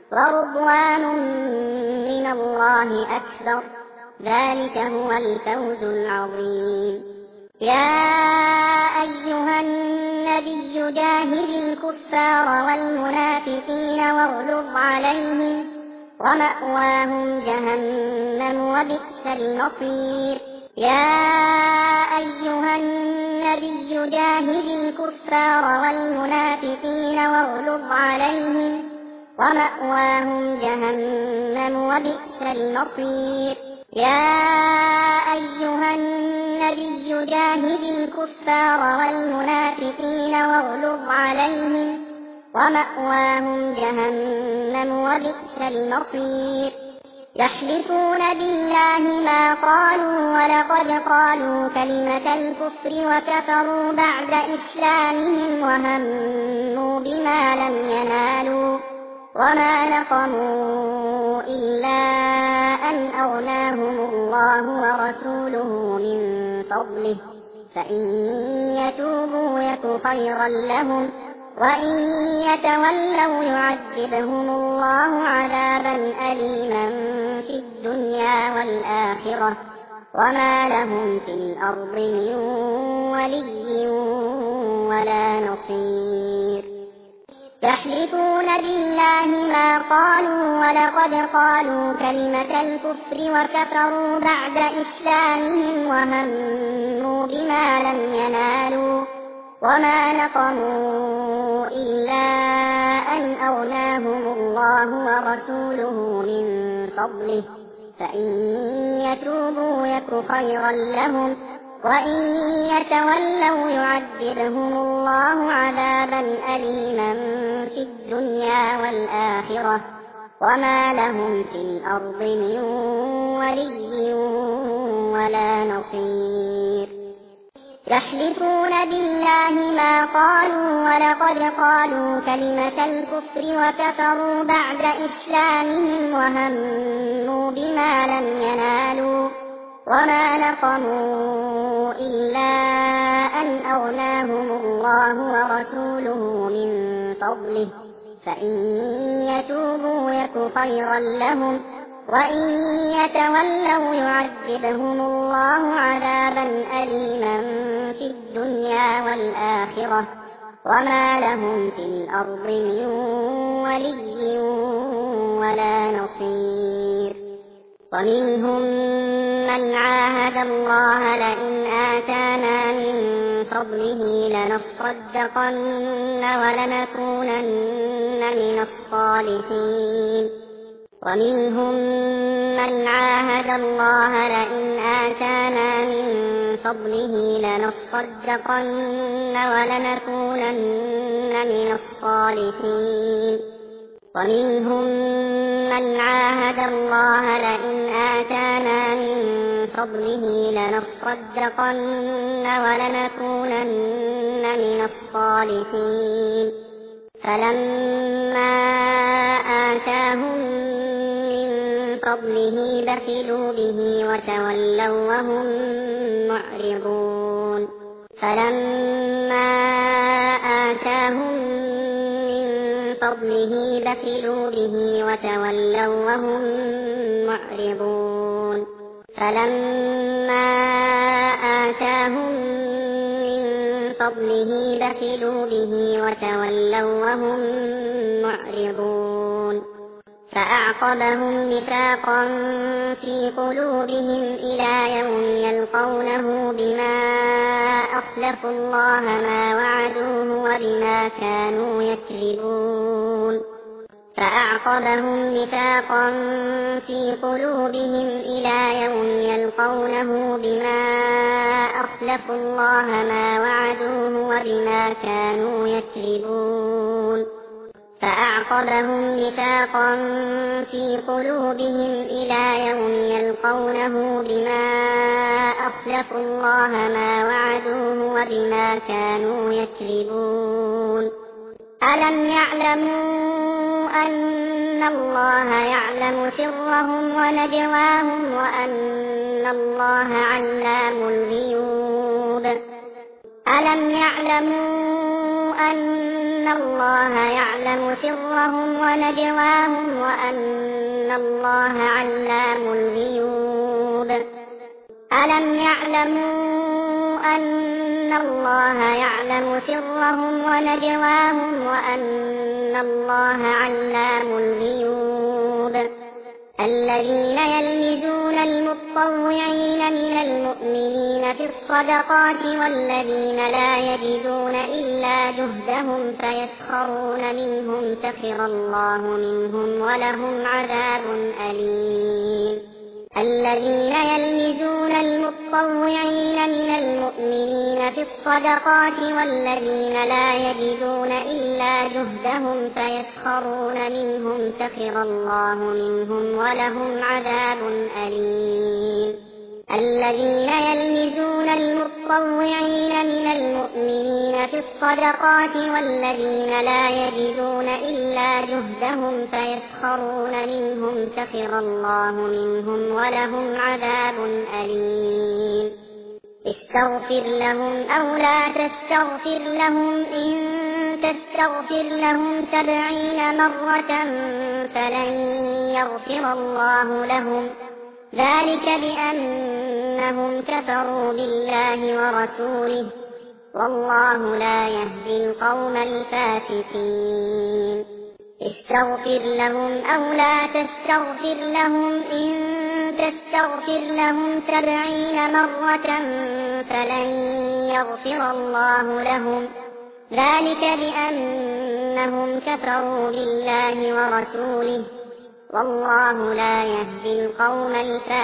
ورضوان من الله أكبر ذلك هو الفوز العظيم يا أيها النبي جاهد الكفار والمنافقين واغلظ عليهم ومأواهم جهنم وبئس المصير يا أيها النبي جاهد الكفار والمنافقين واغلظ عليهم ومأواهم جهنم وبئس المصير يا أيها النبي جاهد الكفار والمنافقين واغلظ عليهم ومأواهم جهنم وبئس المصير يحلفون بالله ما قالوا ولقد قالوا كلمة الكفر وكفروا بعد إسلامهم وهموا بما لم ينالوا وما نقموا إلا أن أغناهم الله ورسوله من فضله فإن يتوبوا يك خيرا لهم وإن يتولوا يعذبهم الله عذابا أليما في الدنيا والآخرة وما لهم في الأرض من ولي ولا نصير يحلفون بالله ما قالوا ولقد قالوا كلمة الكفر وكفروا بعد إسلامهم وهموا بما لم ينالوا وما نقموا إلا أن أغناهم الله ورسوله من فضله فإن يتوبوا يك خيرا لهم وإن يتولوا يعذبهم الله عذابا أليما في الدنيا والآخرة وما لهم في الأرض من ولي ولا نصير يحلفون بالله ما قالوا ولقد قالوا كلمة الكفر وكفروا بعد إسلامهم وهموا بما لم ينالوا وما نقموا إلا أن أغناهم الله ورسوله من فضله فإن يتوبوا يك خيرا لهم وإن يتولوا يعذبهم الله عذابا أليما في الدنيا والآخرة وما لهم في الأرض من ولي ولا نصير. ومنهم من عاهد الله لئن آتانا من فضله لنصدقن ولنكونن من الصالحين. ومنهم من عاهد الله لئن آتانا من فضله لنصدقن ولنكونن من الصالحين. ومنهم من عاهد الله لئن آتانا من فضله لنصدقن ولنكونن من الصالحين. فلما آتاهم من فضله بخلوا به وتولوا وهم معرضون. فلما آتاهم من فضله بخلوا به وتولوا وهم معرضون. فلما آتاهم من فضله بخلوا به وتولوا وهم معرضون. فأعقبهم نفاقا في قلوبهم إلى يوم يلقونه بما أخلفوا الله ما وعدوه وبما كانوا يكذبون. فأعقبهم نفاقا في قلوبهم إلى يوم يلقونه بما أخلفوا الله ما وعدوه وبما كانوا يكذبون. فأعقبهم نفاقا في قلوبهم إلى يوم يلقونه بما أخلفوا الله ما وعدوه وبما كانوا يكذبون. ألم يعلموا أن الله يعلم سرهم ونجواهم وأن الله علام الغيوب. ألم يعلموا أن الله يعلم سرهم ونجواهم وأن الله علام الغيوب. ألم يعلموا أن الله يعلم سرهم ونجواهم وأن الله علام الغيوب. الذين يلمزون المطوعين من المؤمنين في الصدقات والذين لا يجدون إلا جهدهم فيسخرون منهم سخر الله منهم ولهم عذاب أليم. الذين يلمزون المطوعين من المؤمنين في الصدقات والذين لا يجدون إلا جهدهم فيسخرون منهم سخر الله منهم ولهم عذاب أليم. الذين يلمزون المطوعين من المؤمنين في الصدقات والذين لا يجدون إلا جهدهم فيسخرون منهم سخر الله منهم ولهم عذاب أليم. استغفر لهم أو لا تستغفر لهم إن تستغفر لهم سبعين مرة فلن يغفر الله لهم ذلك بأنهم كفروا بالله ورسوله والله لا يهدي القوم الفاسقين. استغفر لهم أو لا تستغفر لهم إن تستغفر لهم سبعين مرة فلن يغفر الله لهم ذلك بأنهم كفروا بالله ورسوله والله لا يهدي القوم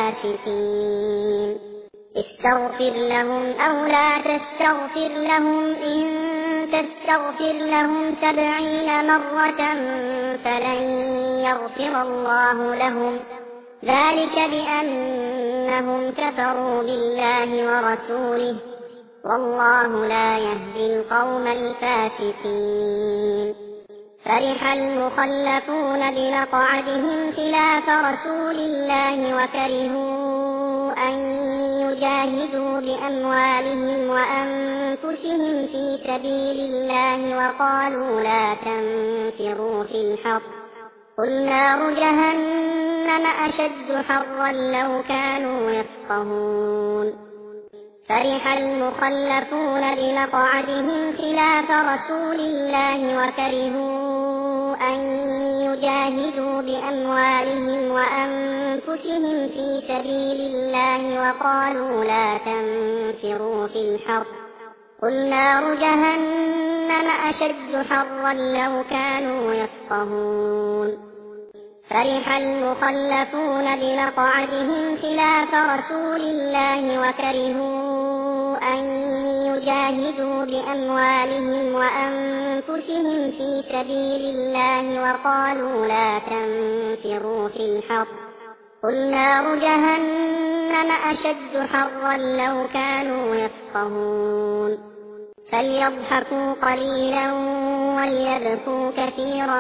الفاسقين. استغفر لهم أو لا تستغفر لهم إن تستغفر لهم سبعين مرة فلن يغفر الله لهم ذلك بأنهم كفروا بالله ورسوله والله لا يهدي القوم الفاسقين. فرح المخلفون بمقعدهم خلاف رسول الله وكرهوا أن يجاهدوا بأموالهم وأنفسهم في سبيل الله وقالوا لا تنفروا في الحر قل نار جهنم أشد حرا لو كانوا يفقهون. فرح المخلفون بمقعدهم خلاف رسول الله وكرهوا أن يجاهدوا بأموالهم وأنفسهم في سبيل الله وقالوا لا تنفروا في الحر قل نار جهنم أشد حرا لو كانوا يفقهون. فرح المخلفون بمقعدهم خلاف رسول الله وكرهوا أن يجاهدوا بأموالهم وأنفسهم في سبيل الله وقالوا لا تنفروا في الحر قل نار جهنم أشد حرا لو كانوا يفقهون. فليضحكوا قليلا وليبكوا كثيرا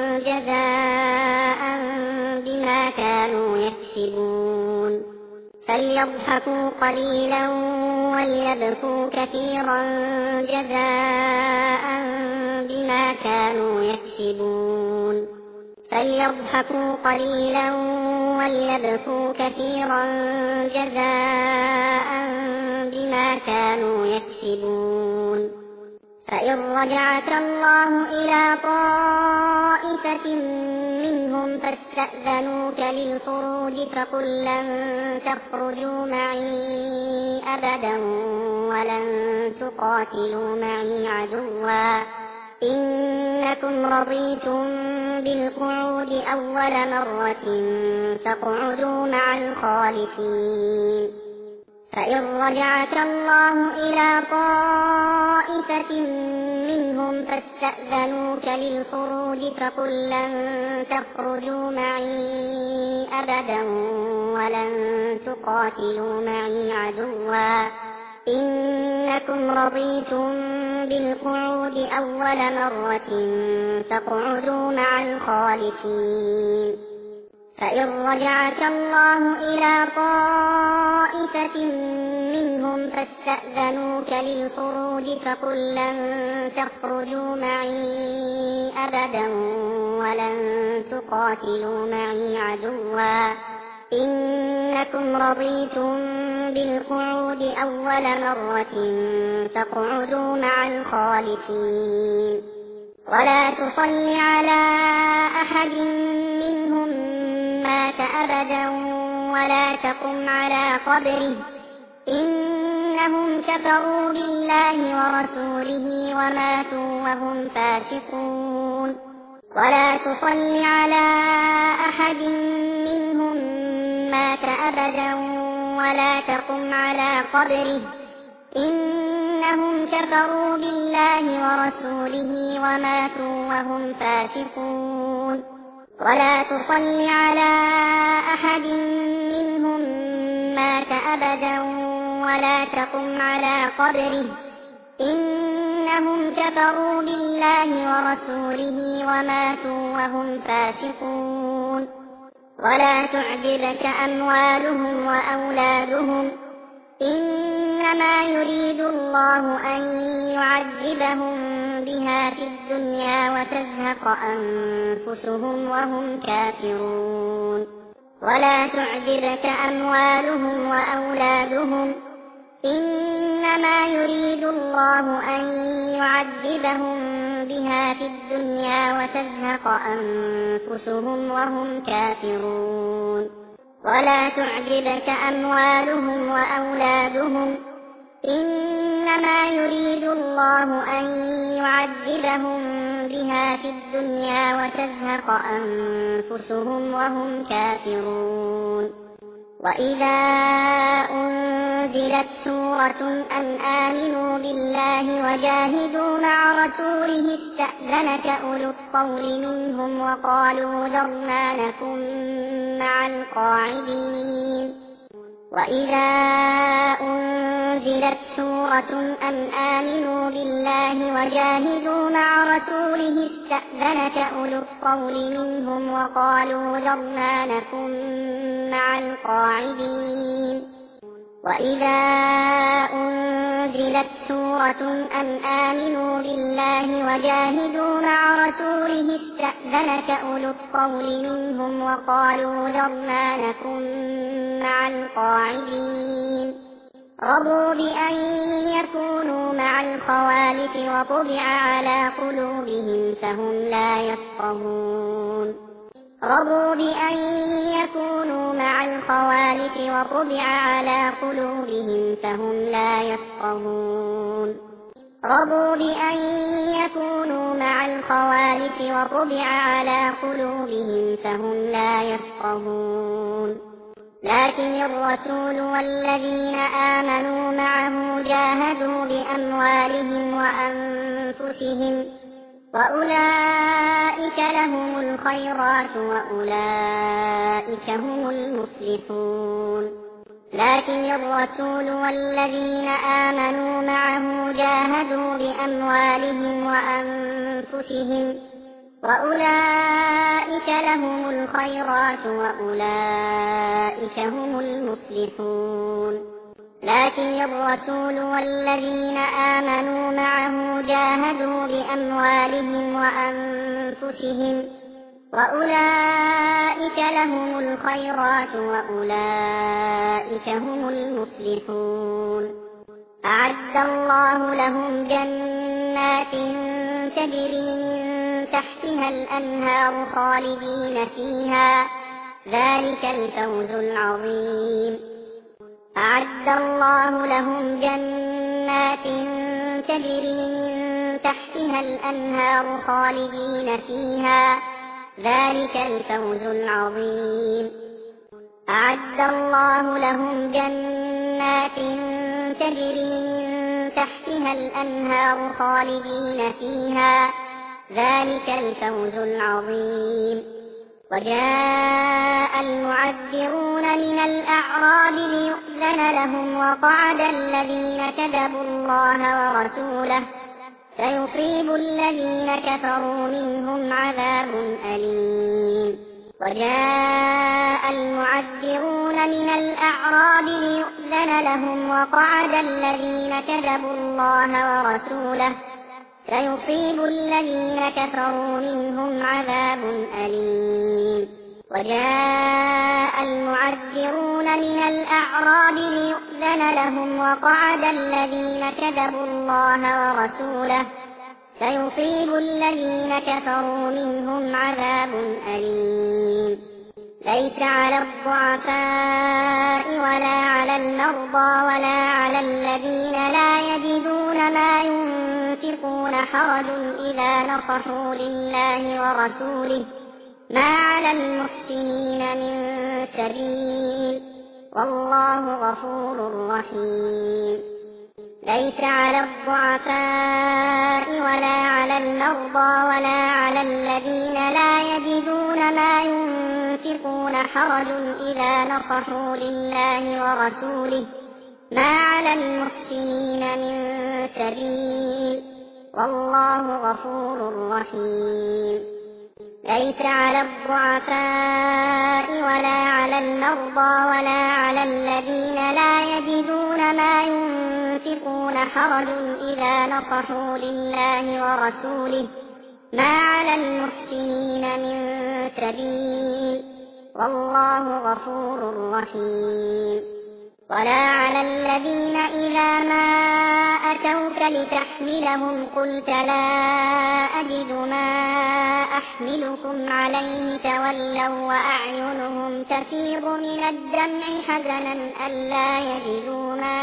جزاء بما كانوا يكسبون. فليضحكوا قليلا وليبكوا كثيرا جزاء بما كانوا يكسبون. فليضحكوا قليلا وليبكوا كثيرا جزاء بما كانوا يكسبون. فإن رجعك الله إلى طائفة منهم فاستأذنوك للخروج فقل لن تخرجوا معي أبدا ولن تقاتلوا معي عدوا إنكم رضيتم بالقعود أول مرة فاقعدوا مع الخالفين. فإن رجعك الله إلى طائفة منهم فاستأذنوك للخروج فقل لن تخرجوا معي أبدا ولن تقاتلوا معي عدوا إنكم رضيتم بالقعود أول مرة فاقعدوا مع الخالفين. فإن رجعك الله إلى طائفة منهم فاستأذنوك للخروج فقل لن تخرجوا معي أبدا ولن تقاتلوا معي عدوا إنكم رضيتم بالقعود أول مرة فاقعدوا مع الخالفين. ولا تصل على أحد منهم مات أبدا ولا تقم على قبره إنهم كفروا بالله ورسوله وماتوا وهم فاسقون. ولا تصل على أحد منهم مات أبدا ولا تقم على قبره إنهم كفروا بالله ورسوله وماتوا وهم فاسقون. ولا تصل على أحد منهم مات أبدا ولا تقم على قبره إنهم كفروا بالله ورسوله وماتوا وهم فاسقون. ولا تعجبك أموالهم وأولادهم إنما يريد الله أن يعذبهم بها في الدنيا وتزهق أنفسهم وهم كافرون. ولا تعجبك أموالهم وأولادهم إنما يريد الله أن يعذبهم بها في الدنيا وتزهق أنفسهم وهم كافرون. ولا تعجبك أموالهم وأولادهم إنما يريد الله أن يعذبهم بها في الدنيا وتزهق أنفسهم وهم كافرون. وإذا أنزلت سورة أن آمنوا بالله وجاهدوا مع رسوله استأذنك أولو الطول منهم وقالوا ذرنا نكن مع القاعدين وإذا أنزلت سورة أن آمنوا بالله وجاهدوا مع رسوله استأذنك أولو الطول منهم وقالوا ذرنا نكن مع القاعدين وإذا أنزلت سورة أن آمنوا بالله وجاهدوا مع رسوله استأذنك أولو الطول منهم وقالوا ذرنا نكن مع القاعدين رضوا بأن يكونوا مع الخوالف وطبع على قلوبهم فهم لا يفقهون رضوا بأن يكونوا مع الخوالف وطبع على قلوبهم فهم لا يفقهون رضوا بأن يكونوا مع الخوالف وطبع على قلوبهم فهم لا يفقهون لكن الرسول والذين آمنوا معه جاهدوا بأموالهم وأنفسهم وأولئك لهم الخيرات وأولئك هم المفلحون لكن الرسول والذين آمنوا معه جاهدوا بأموالهم وأنفسهم وأولئك لهم الخيرات وأولئك هم المفلحون لكن الرسول والذين آمنوا معه جاهدوا بأموالهم وأنفسهم وأولئك لهم الخيرات وأولئك هم المفلحون أعد الله لهم جنات تجري من تحتها الأنهار خالدين فيها ذلك الفوز العظيم أعد الله لهم جنات تجري من تحتها الأنهار خالدين فيها ذلك الفوز العظيم أعد الله لهم جنات تجري من تحتها الأنهار خالدين فيها ذلك الفوز العظيم وجاء المعذرون من الأعراب ليؤذن لهم وقعد الذين كذبوا الله ورسوله سيصيب الذين كفروا منهم عذاب أليم وجاء المعذرون من الأعراب ليؤذن لهم وقعد الذين كذبوا الله ورسوله سيصيب الذين كفروا منهم عذاب أليم وجاء المعذرون من الأعراب ليؤذن لهم وقعد الذين كذبوا الله ورسوله سيصيب الذين كفروا منهم عذاب أليم ليس على الضعفاء ولا على المرضى ولا على الذين لا يجدون ما ينفقون حرج إذا نصحوا لله ورسوله ما على المحسنين من سبيل والله غفور رحيم ليس على الضعفاء ولا على المرضى ولا على الذين لا يجدون ما ينفقون حرج إذا نصحوا لله ورسوله ما على المحسنين من سبيل والله غفور رحيم ليس على الضعفاء ولا على المرضى ولا على الذين لا يجدون ما ينفقون حرج إذا نصحوا لله ورسوله ما على المحسنين من سبيل والله غفور رحيم ولا على الذين إذا ما أتوك لتحملهم قلت لا أجد ما أحملكم عليه تولوا وأعينهم تفيض من الدمع حزنا ألا يجدوا ما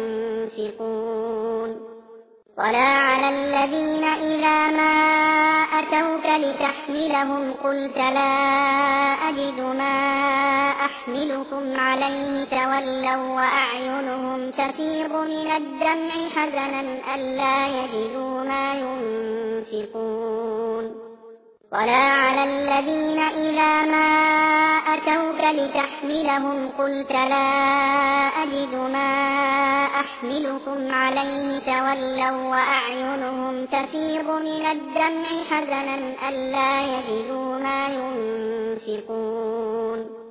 ينفقون ولا على الذين إذا ما أتوك لتحملهم قلت لا أجد ما أحملكم عليه تولوا وأعينهم تفيض من الدمع حزنا ألا يجدوا ما ينفقون ولا على الذين إذا ما أتوك لتحملهم قلت لا أجد ما أحملكم عليه تولوا وأعينهم تفيض من الدمع حزنا ألا يجدوا ما ينفقون